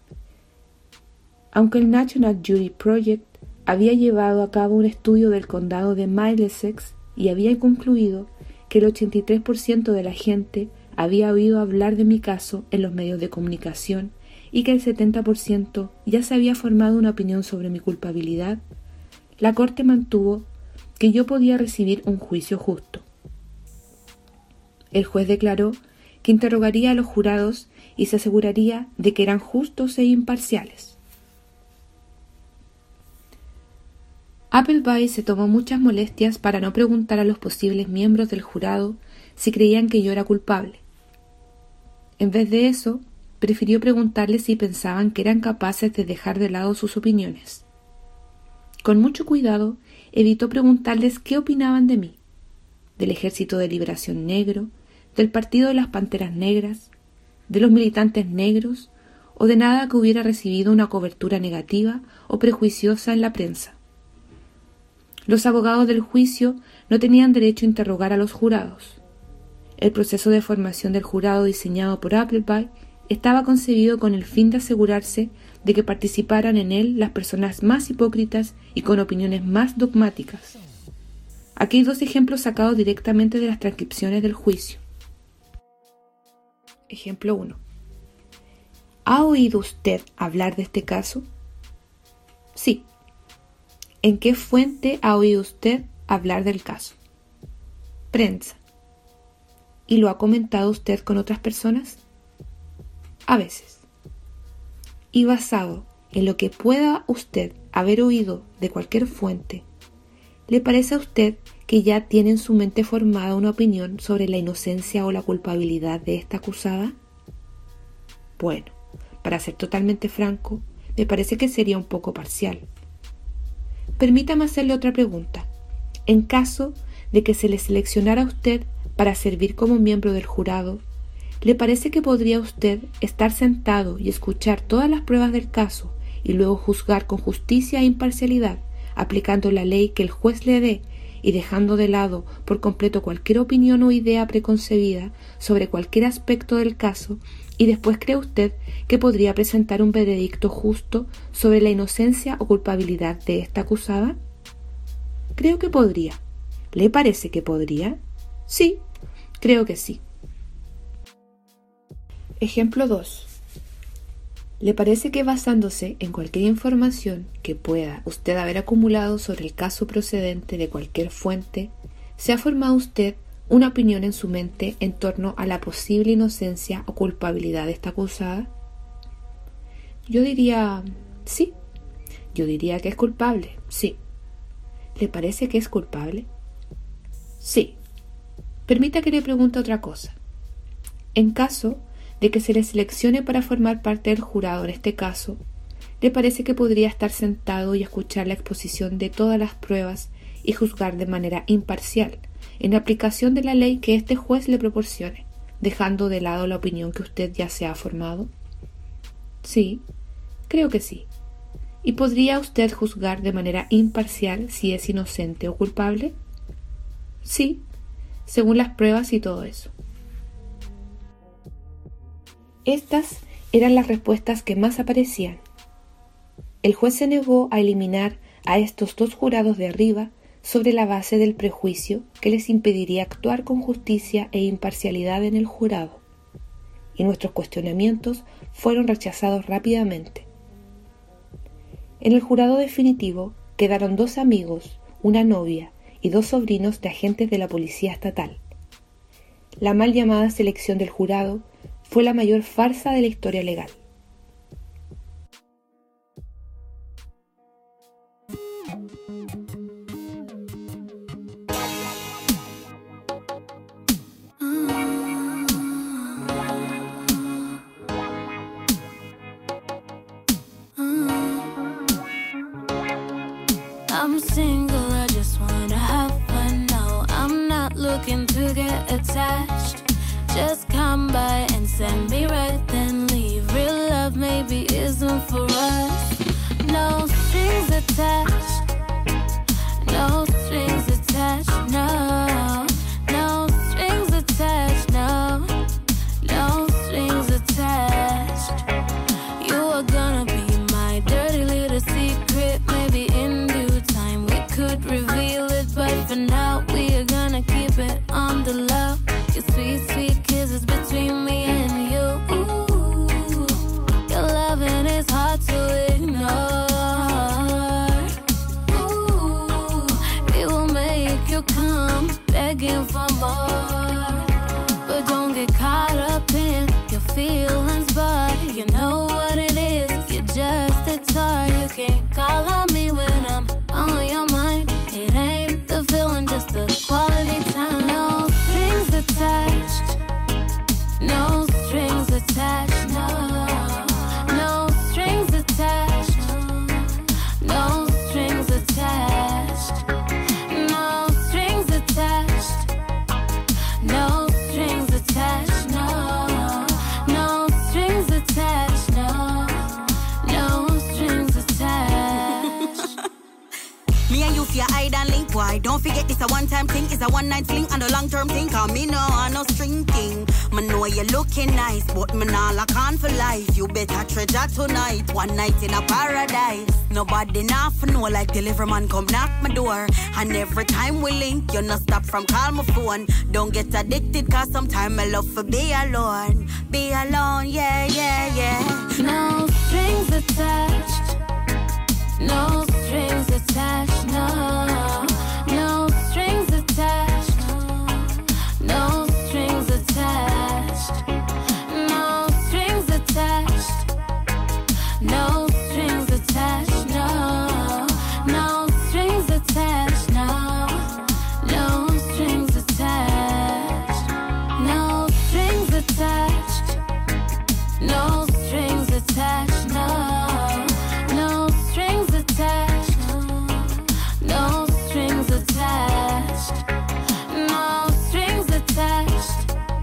Aunque el National Jury Project había llevado a cabo un estudio del condado de Middlesex y había concluido que el 83% de la gente había oído hablar de mi caso en los medios de comunicación y que el 70% ya se había formado una opinión sobre mi culpabilidad, la Corte mantuvo que yo podía recibir un juicio justo. El juez declaró que interrogaría a los jurados y se aseguraría de que eran justos e imparciales. Appleby se tomó muchas molestias para no preguntar a los posibles miembros del jurado si creían que yo era culpable. En vez de eso, prefirió preguntarles si pensaban que eran capaces de dejar de lado sus opiniones. Con mucho cuidado, evitó preguntarles qué opinaban de mí, del Ejército de Liberación Negro, del Partido de las Panteras Negras, de los militantes negros o de nada que hubiera recibido una cobertura negativa o prejuiciosa en la prensa. Los abogados del juicio no tenían derecho a interrogar a los jurados. El proceso de formación del jurado diseñado por Appleby estaba concebido con el fin de asegurarse de que participaran en él las personas más hipócritas y con opiniones más dogmáticas. Aquí hay dos ejemplos sacados directamente de las transcripciones del juicio. Ejemplo 1. ¿Ha oído usted hablar de este caso? Sí. ¿En qué fuente ha oído usted hablar del caso? Prensa. ¿Y lo ha comentado usted con otras personas? A veces. Y basado en lo que pueda usted haber oído de cualquier fuente, ¿le parece a usted que ya tiene en su mente formada una opinión sobre la inocencia o la culpabilidad de esta acusada? Bueno, para ser totalmente franco, me parece que sería un poco parcial. Permítame hacerle otra pregunta. En caso de que se le seleccionara a usted para servir como miembro del jurado, ¿le parece que podría usted estar sentado y escuchar todas las pruebas del caso y luego juzgar con justicia e imparcialidad, aplicando la ley que el juez le dé y dejando de lado por completo cualquier opinión o idea preconcebida sobre cualquier aspecto del caso, y después cree usted que podría presentar un veredicto justo sobre la inocencia o culpabilidad de esta acusada? Creo que podría. ¿Le parece que podría? Sí, creo que sí. Ejemplo 2. ¿Le parece que basándose en cualquier información que pueda usted haber acumulado sobre el caso procedente de cualquier fuente, se ha formado usted una opinión en su mente en torno a la posible inocencia o culpabilidad de esta acusada? Yo diría sí. Yo diría que es culpable, sí. ¿Le parece que es culpable? Sí. Permita que le pregunte otra cosa. En caso de que se le seleccione para formar parte del jurado en este caso, ¿le parece que podría estar sentado y escuchar la exposición de todas las pruebas y juzgar de manera imparcial, en aplicación de la ley que este juez le proporcione, dejando de lado la opinión que usted ya se ha formado? Sí, creo que sí. ¿Y podría usted juzgar de manera imparcial si es inocente o culpable? Sí, según las pruebas y todo eso. Estas eran las respuestas que más aparecían. El juez se negó a eliminar a estos dos jurados de arriba sobre la base del prejuicio que les impediría actuar con justicia e imparcialidad en el jurado, y nuestros cuestionamientos fueron rechazados rápidamente. En el jurado definitivo quedaron 2 amigos, una novia y 2 sobrinos de agentes de la policía estatal. La mal llamada selección del jurado fue la mayor farsa de la historia legal. I'm single, I just wanna have fun now. I'm not looking to get attached. Just come by and send me right then leave. Real love maybe isn't for us. No strings attached. No strings attached, no. No strings attached, no. No strings attached. You are gonna be my dirty little secret. Maybe in due time we could reveal it, but for now we are gonna keep it on the low. Your sweet, sweet kisses between me and you. Ooh, your loving is hard to ignore. Ooh, it will make you come begging for more. But don't get caught up in your feelings, but you know what it is. You're just a toy. You can't call on me when I'm on your mind. It ain't the feeling, just the quality time. No strings attached. No strings attached, no. No strings attached. No strings attached. No strings attached. No strings attached, no. No strings attached, no. No strings attached. Me and you for your hide and link, why? Don't forget this a one-time thing, it's a one-night fling and a long-term thing. Cause me no on no string thing. Me know you looking nice, but me nah lock on for life. You better treasure tonight, one night in a paradise. Nobody nah for know like delivery man come knock my door. And every time we link, you not stop from call my phone. Don't get addicted, cause sometime I love for be alone. Be alone, yeah, yeah, yeah. No strings attached. No strings attached, no. No strings attached. No strings attached. No strings attached. No strings attached, no. No strings attached, no. No strings attached. No strings attached. No strings attached, no. No strings attached. No strings attached. No strings attached.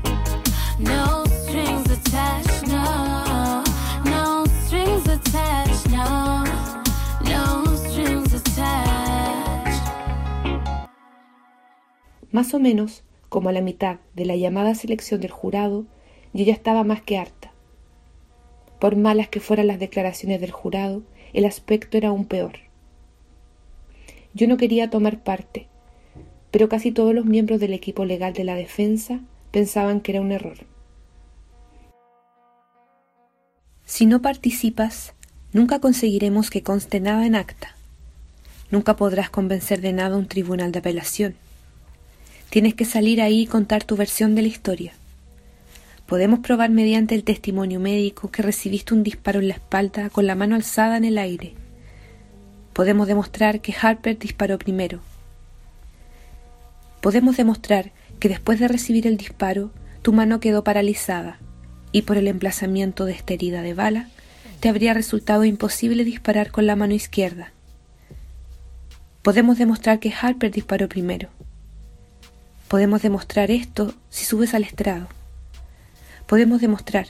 No strings attached, no. No strings attached, no. No strings attached. Más o menos, como a la mitad de la llamada selección del jurado, yo ya estaba más que harta. Por malas que fueran las declaraciones del jurado, el aspecto era aún peor. Yo no quería tomar parte, pero casi todos los miembros del equipo legal de la defensa pensaban que era un error. Si no participas, nunca conseguiremos que conste nada en acta. Nunca podrás convencer de nada a un tribunal de apelación. Tienes que salir ahí y contar tu versión de la historia. Podemos probar mediante el testimonio médico que recibiste un disparo en la espalda con la mano alzada en el aire. Podemos demostrar que Harper disparó primero. Podemos demostrar que después de recibir el disparo, tu mano quedó paralizada y por el emplazamiento de esta herida de bala, te habría resultado imposible disparar con la mano izquierda. Podemos demostrar que Harper disparó primero. Podemos demostrar esto si subes al estrado. Podemos demostrar.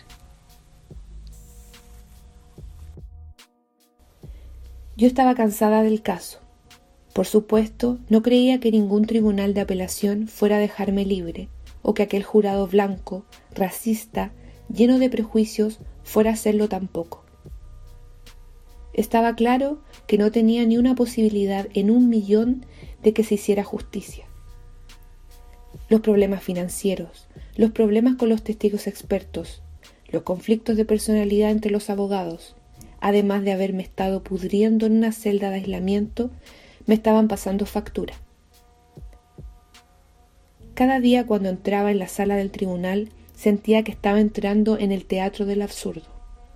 Yo estaba cansada del caso. Por supuesto, no creía que ningún tribunal de apelación fuera a dejarme libre, o que aquel jurado blanco, racista, lleno de prejuicios, fuera a hacerlo tampoco. Estaba claro que no tenía ni una posibilidad en 1.000.000 de que se hiciera justicia. Los problemas financieros, los problemas con los testigos expertos, los conflictos de personalidad entre los abogados, además de haberme estado pudriendo en una celda de aislamiento, me estaban pasando factura. Cada día cuando entraba en la sala del tribunal sentía que estaba entrando en el teatro del absurdo.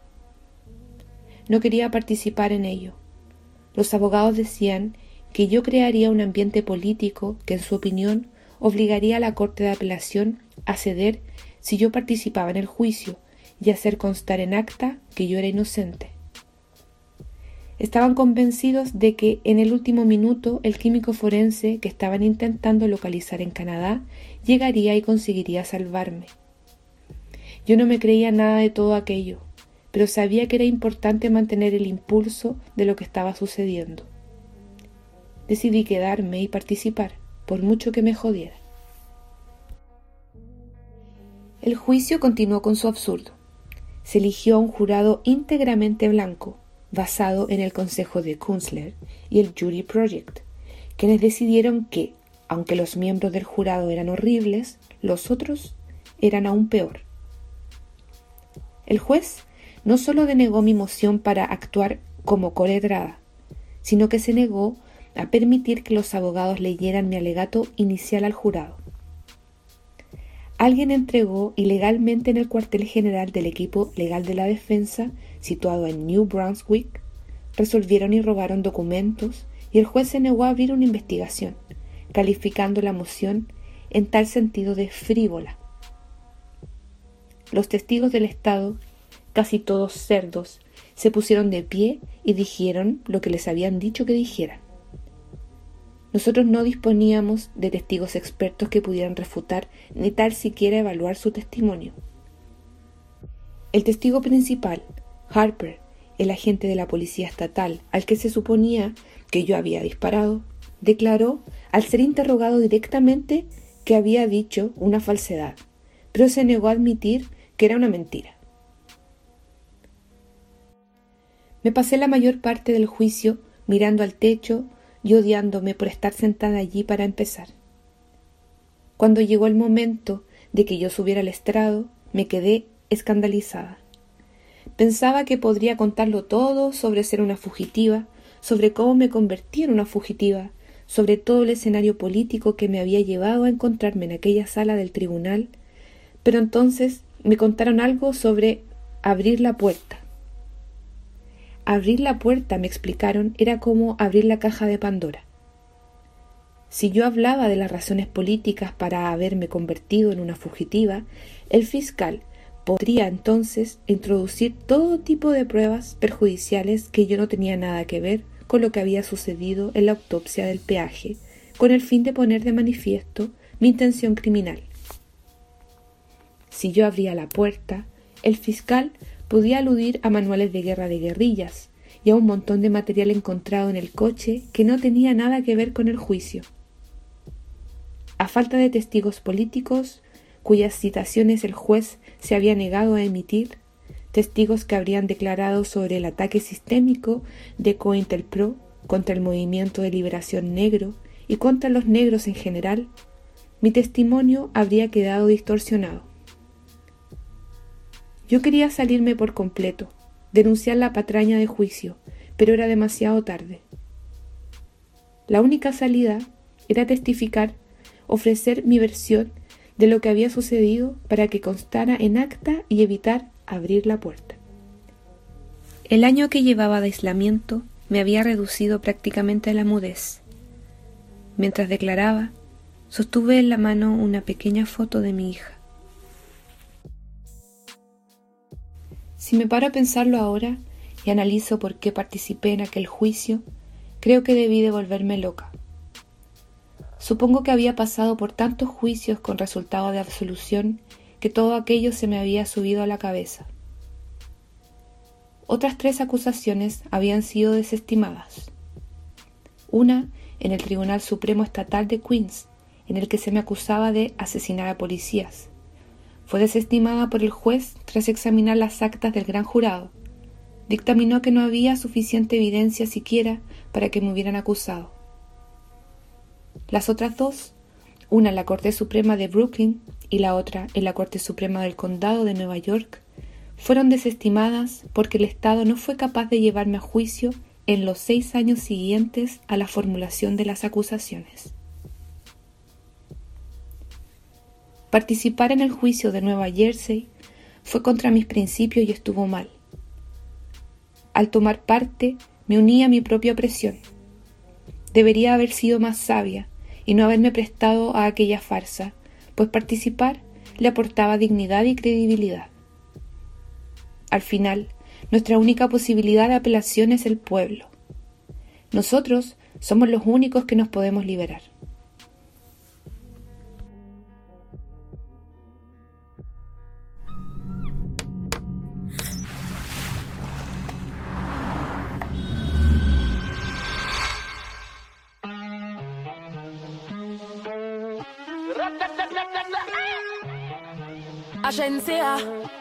No quería participar en ello. Los abogados decían que yo crearía un ambiente político que, en su opinión, obligaría a la Corte de Apelación a ceder si yo participaba en el juicio y hacer constar en acta que yo era inocente. Estaban convencidos de que en el último minuto el químico forense que estaban intentando localizar en Canadá llegaría y conseguiría salvarme. Yo no me creía nada de todo aquello, pero sabía que era importante mantener el impulso de lo que estaba sucediendo. Decidí quedarme y participar, por mucho que me jodiera. El juicio continuó con su absurdo. Se eligió a un jurado íntegramente blanco, basado en el consejo de Kunstler y el Jury Project, quienes decidieron que, aunque los miembros del jurado eran horribles, los otros eran aún peor. El juez no solo denegó mi moción para actuar como coletrada, sino que se negó a permitir que los abogados leyeran mi alegato inicial al jurado. Alguien entregó ilegalmente en el cuartel general del equipo legal de la defensa, situado en New Brunswick, resolvieron y robaron documentos y el juez se negó a abrir una investigación, calificando la moción en tal sentido de frívola. Los testigos del Estado, casi todos cerdos, se pusieron de pie y dijeron lo que les habían dicho que dijeran. Nosotros no disponíamos de testigos expertos que pudieran refutar ni tal siquiera evaluar su testimonio. El testigo principal, Harper, el agente de la policía estatal al que se suponía que yo había disparado, declaró, al ser interrogado directamente, que había dicho una falsedad, pero se negó a admitir que era una mentira. Me pasé la mayor parte del juicio mirando al techo y odiándome por estar sentada allí para empezar. Cuando llegó el momento de que yo subiera al estrado, me quedé escandalizada. Pensaba que podría contarlo todo sobre ser una fugitiva, sobre cómo me convertí en una fugitiva, sobre todo el escenario político que me había llevado a encontrarme en aquella sala del tribunal, pero entonces me contaron algo sobre abrir la puerta. Abrir la puerta, me explicaron, era como abrir la caja de Pandora. Si yo hablaba de las razones políticas para haberme convertido en una fugitiva, el fiscal podría entonces introducir todo tipo de pruebas perjudiciales que yo no tenía nada que ver con lo que había sucedido en la autopsia del peaje, con el fin de poner de manifiesto mi intención criminal. Si yo abría la puerta, el fiscal podía aludir a manuales de guerra de guerrillas y a un montón de material encontrado en el coche que no tenía nada que ver con el juicio. A falta de testigos políticos, cuyas citaciones el juez se había negado a emitir, testigos que habrían declarado sobre el ataque sistémico de COINTELPRO contra el movimiento de liberación negro y contra los negros en general, mi testimonio habría quedado distorsionado. Yo quería salirme por completo, denunciar la patraña de juicio, pero era demasiado tarde. La única salida era testificar, ofrecer mi versión de lo que había sucedido para que constara en acta y evitar abrir la puerta. El año que llevaba de aislamiento me había reducido prácticamente a la mudez. Mientras declaraba, sostuve en la mano una pequeña foto de mi hija. Si me paro a pensarlo ahora y analizo por qué participé en aquel juicio, creo que debí de volverme loca. Supongo que había pasado por tantos juicios con resultado de absolución que todo aquello se me había subido a la cabeza. Otras 3 acusaciones habían sido desestimadas. Una en el Tribunal Supremo Estatal de Queens, en el que se me acusaba de asesinar a policías. Fue desestimada por el juez tras examinar las actas del gran jurado. Dictaminó que no había suficiente evidencia siquiera para que me hubieran acusado. Las otras 2, una en la Corte Suprema de Brooklyn y la otra en la Corte Suprema del Condado de Nueva York, fueron desestimadas porque el Estado no fue capaz de llevarme a juicio en los 6 años siguientes a la formulación de las acusaciones. Participar en el juicio de Nueva Jersey fue contra mis principios y estuvo mal. Al tomar parte, me uní a mi propia presión. Debería haber sido más sabia y no haberme prestado a aquella farsa, pues participar le aportaba dignidad y credibilidad. Al final, nuestra única posibilidad de apelación es el pueblo. Nosotros somos los únicos que nos podemos liberar. Agencia.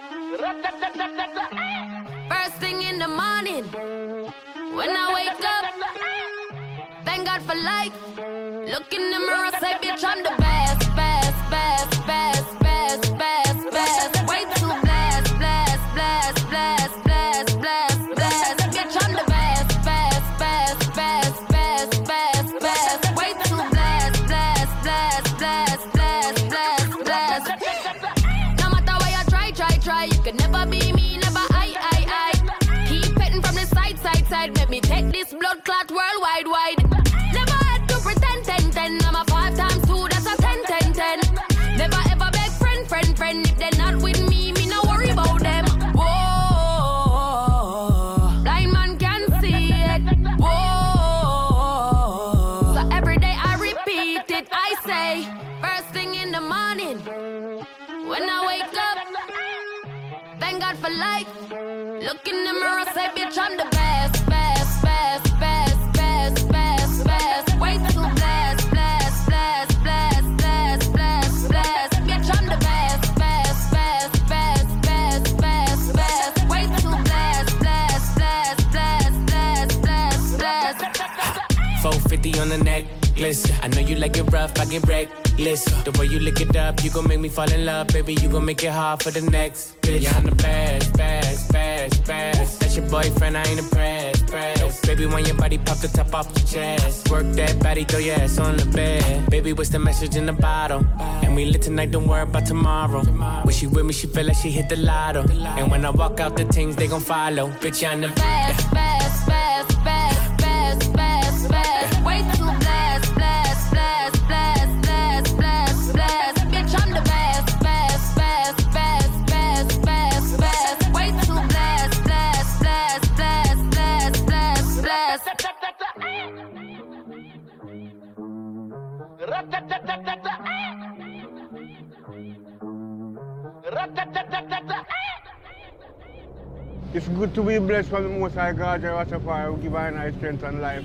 First thing in the morning, when I wake up, thank God for life. Look in the mirror, say, bitch, I'm the best, best, best, best, best, best, best. Way too blessed, blessed, blessed, blessed, blessed, blessed, blessed. Bitch, I'm the best, best, best, best, best, best, best. Way too blessed, blessed, blessed, blessed, blessed, blessed, blessed. No matter where you try, you can never be me, never I. Keep petting from the side, make me take this blood clot worldwide, wide. Never had to pretend, 10. I'm a 5 times 2, that's a 10. Never ever beg friend. If they're not with me, no worry about them. Whoa, blind man can see it. Whoa, so every day I repeat it. I say, first thing in the morning, when I wake up, thank God for life. Look in the mirror, say, bitch, I'm the best, best, best, best, best, best, best. Way too blessed, blessed, blessed, blessed, blessed, blessed, blessed. Bitch, I'm the best, best, best, best, best, best, best. Way too blessed, blessed, blessed, blessed, blessed, blessed, blessed. 450 on the necklace. I know you like it rough, I get reckless. The way you lick it up, you gon' make me fall in love, baby. You gon' make it hard for the next bitch. Yeah, I'm the best, best, best, best. That's your boyfriend, I ain't impressed. Baby, when your body pop the top off the chest, work that body, throw your ass on the bed. Baby, what's the message in the bottle? And we lit tonight, don't worry about tomorrow. When she with me, she feel like she hit the lotto. And when I walk out, the things they gon' follow. Bitch, I'm the best, best, best, best, best, best, best. Way too blessed, blessed, blessed, blessed, blessed, blessed, blessed. Bitch, I'm the best, best, best, best, best, best, best. Way too blessed, blessed, blessed, blessed, blessed, blessed, blessed. It's good to be blessed from the Most High God, Rastafari, who give our nice strength and life.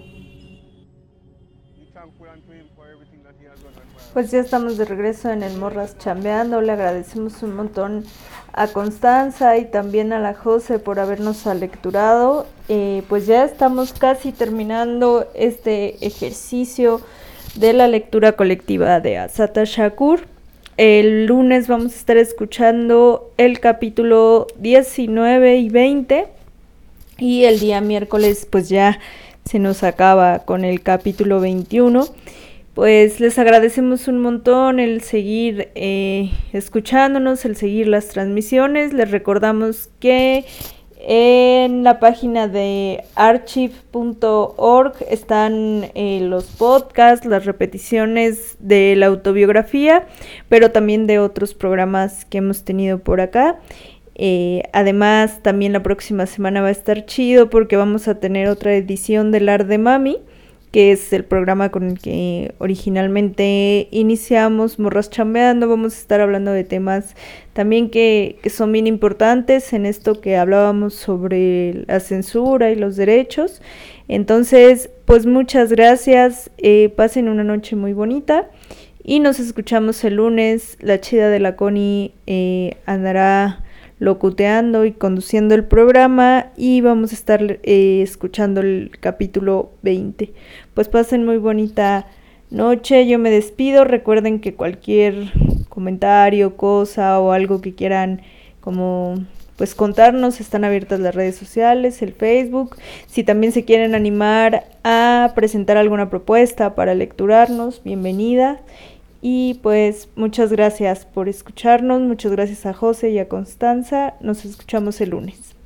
Be thankful unto Him for everything that He has done. Pues ya estamos de regreso en el Morras Chambeando. Le agradecemos un montón a Constanza y también a la Jose por habernos alecturado. Pues ya estamos casi terminando este ejercicio de la lectura colectiva de Assata Shakur. El lunes vamos a estar escuchando el capítulo 19 y 20 y el día miércoles pues ya se nos acaba con el capítulo 21. Pues les agradecemos un montón el seguir escuchándonos, el seguir las transmisiones. Les recordamos que en la página de archive.org están los podcasts, las repeticiones de la autobiografía, pero también de otros programas que hemos tenido por acá. Además, también la próxima semana va a estar chido porque vamos a tener otra edición del Art de Mami que es el programa con el que originalmente iniciamos Morras Chambeando. Vamos a estar hablando de temas también que son bien importantes en esto que hablábamos sobre la censura y los derechos. Entonces, pues muchas gracias, pasen una noche muy bonita y nos escuchamos el lunes. La chida de la Connie andará locuteando y conduciendo el programa y vamos a estar escuchando el capítulo 20. Pues pasen muy bonita noche, yo me despido. Recuerden que cualquier comentario, cosa o algo que quieran como pues contarnos, están abiertas las redes sociales, el Facebook. Si también se quieren animar a presentar alguna propuesta para lecturarnos, bienvenida. Y pues muchas gracias por escucharnos, muchas gracias a José y a Constanza. Nos escuchamos el lunes.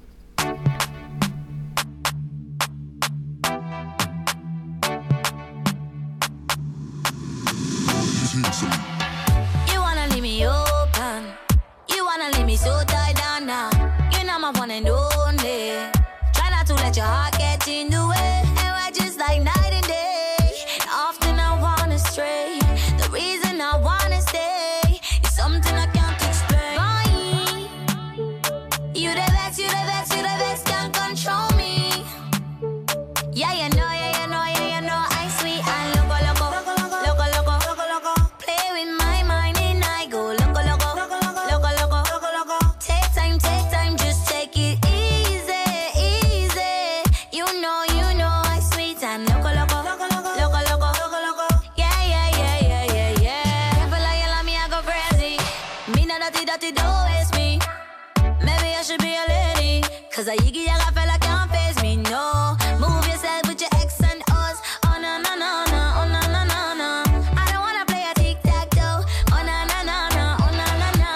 You wanna leave me open, you wanna leave me so tied down now. You're not my one and only. Try not to let your heart get in the way. And we're just like night and day. And often I wanna stray. The reason I wanna stay is something I can't explain. Boy, you the best, you the best, you the best, can't control me. Yeah, you know, yeah, you know, yeah, you know, I'm sweet and loco, loco, loco, loco, loco, loco, loco. Play with my mind and I go loco, loco, loco, loco, loco, loco, loco. Take time, just take it easy, easy. You know, I'm sweet and loco, loco, loco, loco, loco, loco, loco, loco. Yeah, yeah, yeah, yeah, yeah, yeah. Can't feel like you love me, I go crazy. Me not dirty, don't waste me. Maybe I should be a lady, 'cause I yiggy, I feel like can't face me, no. Move yourself with your ex and us. Oh, no, no, no, no, oh, no, no, no, no. I don't wanna play a tic-tac-toe. Oh, no, no, no, no, oh, no, no, no.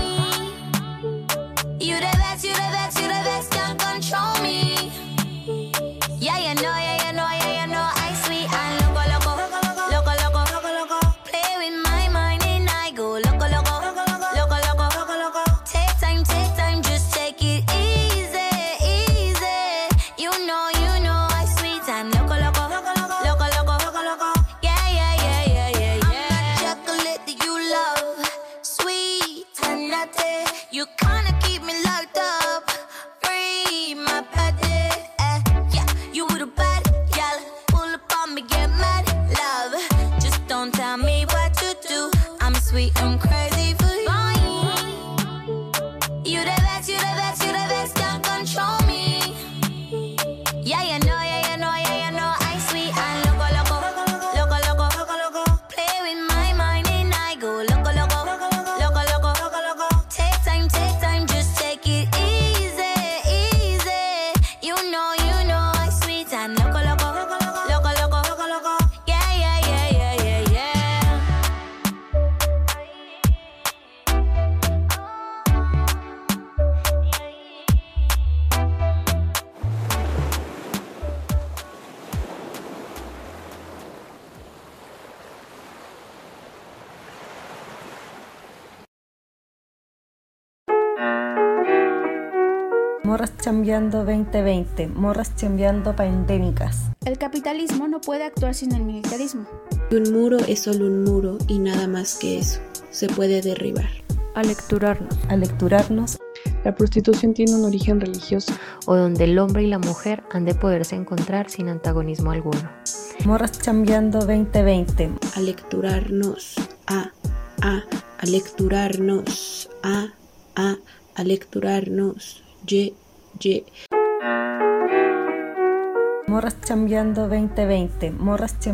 Boy, you the best, you the best, you the best, can't control me. Yeah, you know, yeah, you know, yeah, you know, I'm sweet and loco, loco, loco, loco, loco, loco. Play with my mind and I go loco, loco, loco, loco, loco, loco. Take time, just take it easy, easy. You know, I'm sweet and loco, loco, loco, loco, loco, loco, loco. Yeah, yeah, yeah, yeah, yeah, yeah. I'm that chocolate that you love, sweet and nutty. You kinda keep me locked up, free my body. Yeah, you with a bad gal, pull up on me, get mad, love. Just don't tell me what to do. I'm sweet, I'm crazy for you. You the best, you the best, you the best, can't control me. Yeah, you know, yeah, you know, yeah, you know, I'm sweet and loco, loco, loco, loco, loco, loco. Play with my mind and I go loco, loco, loco, loco, loco, loco. Take time, just take it easy, easy. You know, I'm sweet and loco, loco, loco, loco, loco, loco. Yeah, yeah, yeah, yeah, yeah, yeah. Morras Chambeando 2020, Morras Chambeando Pandémicas. El capitalismo no puede actuar sin el militarismo. Un muro es solo un muro y nada más que eso. Se puede derribar. A lecturarnos. A lecturarnos. La prostitución tiene un origen religioso. O donde el hombre y la mujer han de poderse encontrar sin antagonismo alguno. Morras Chambeando 2020. A lecturarnos. A lecturarnos. A lecturarnos. Ye. Morras Chambeando 2020, Morras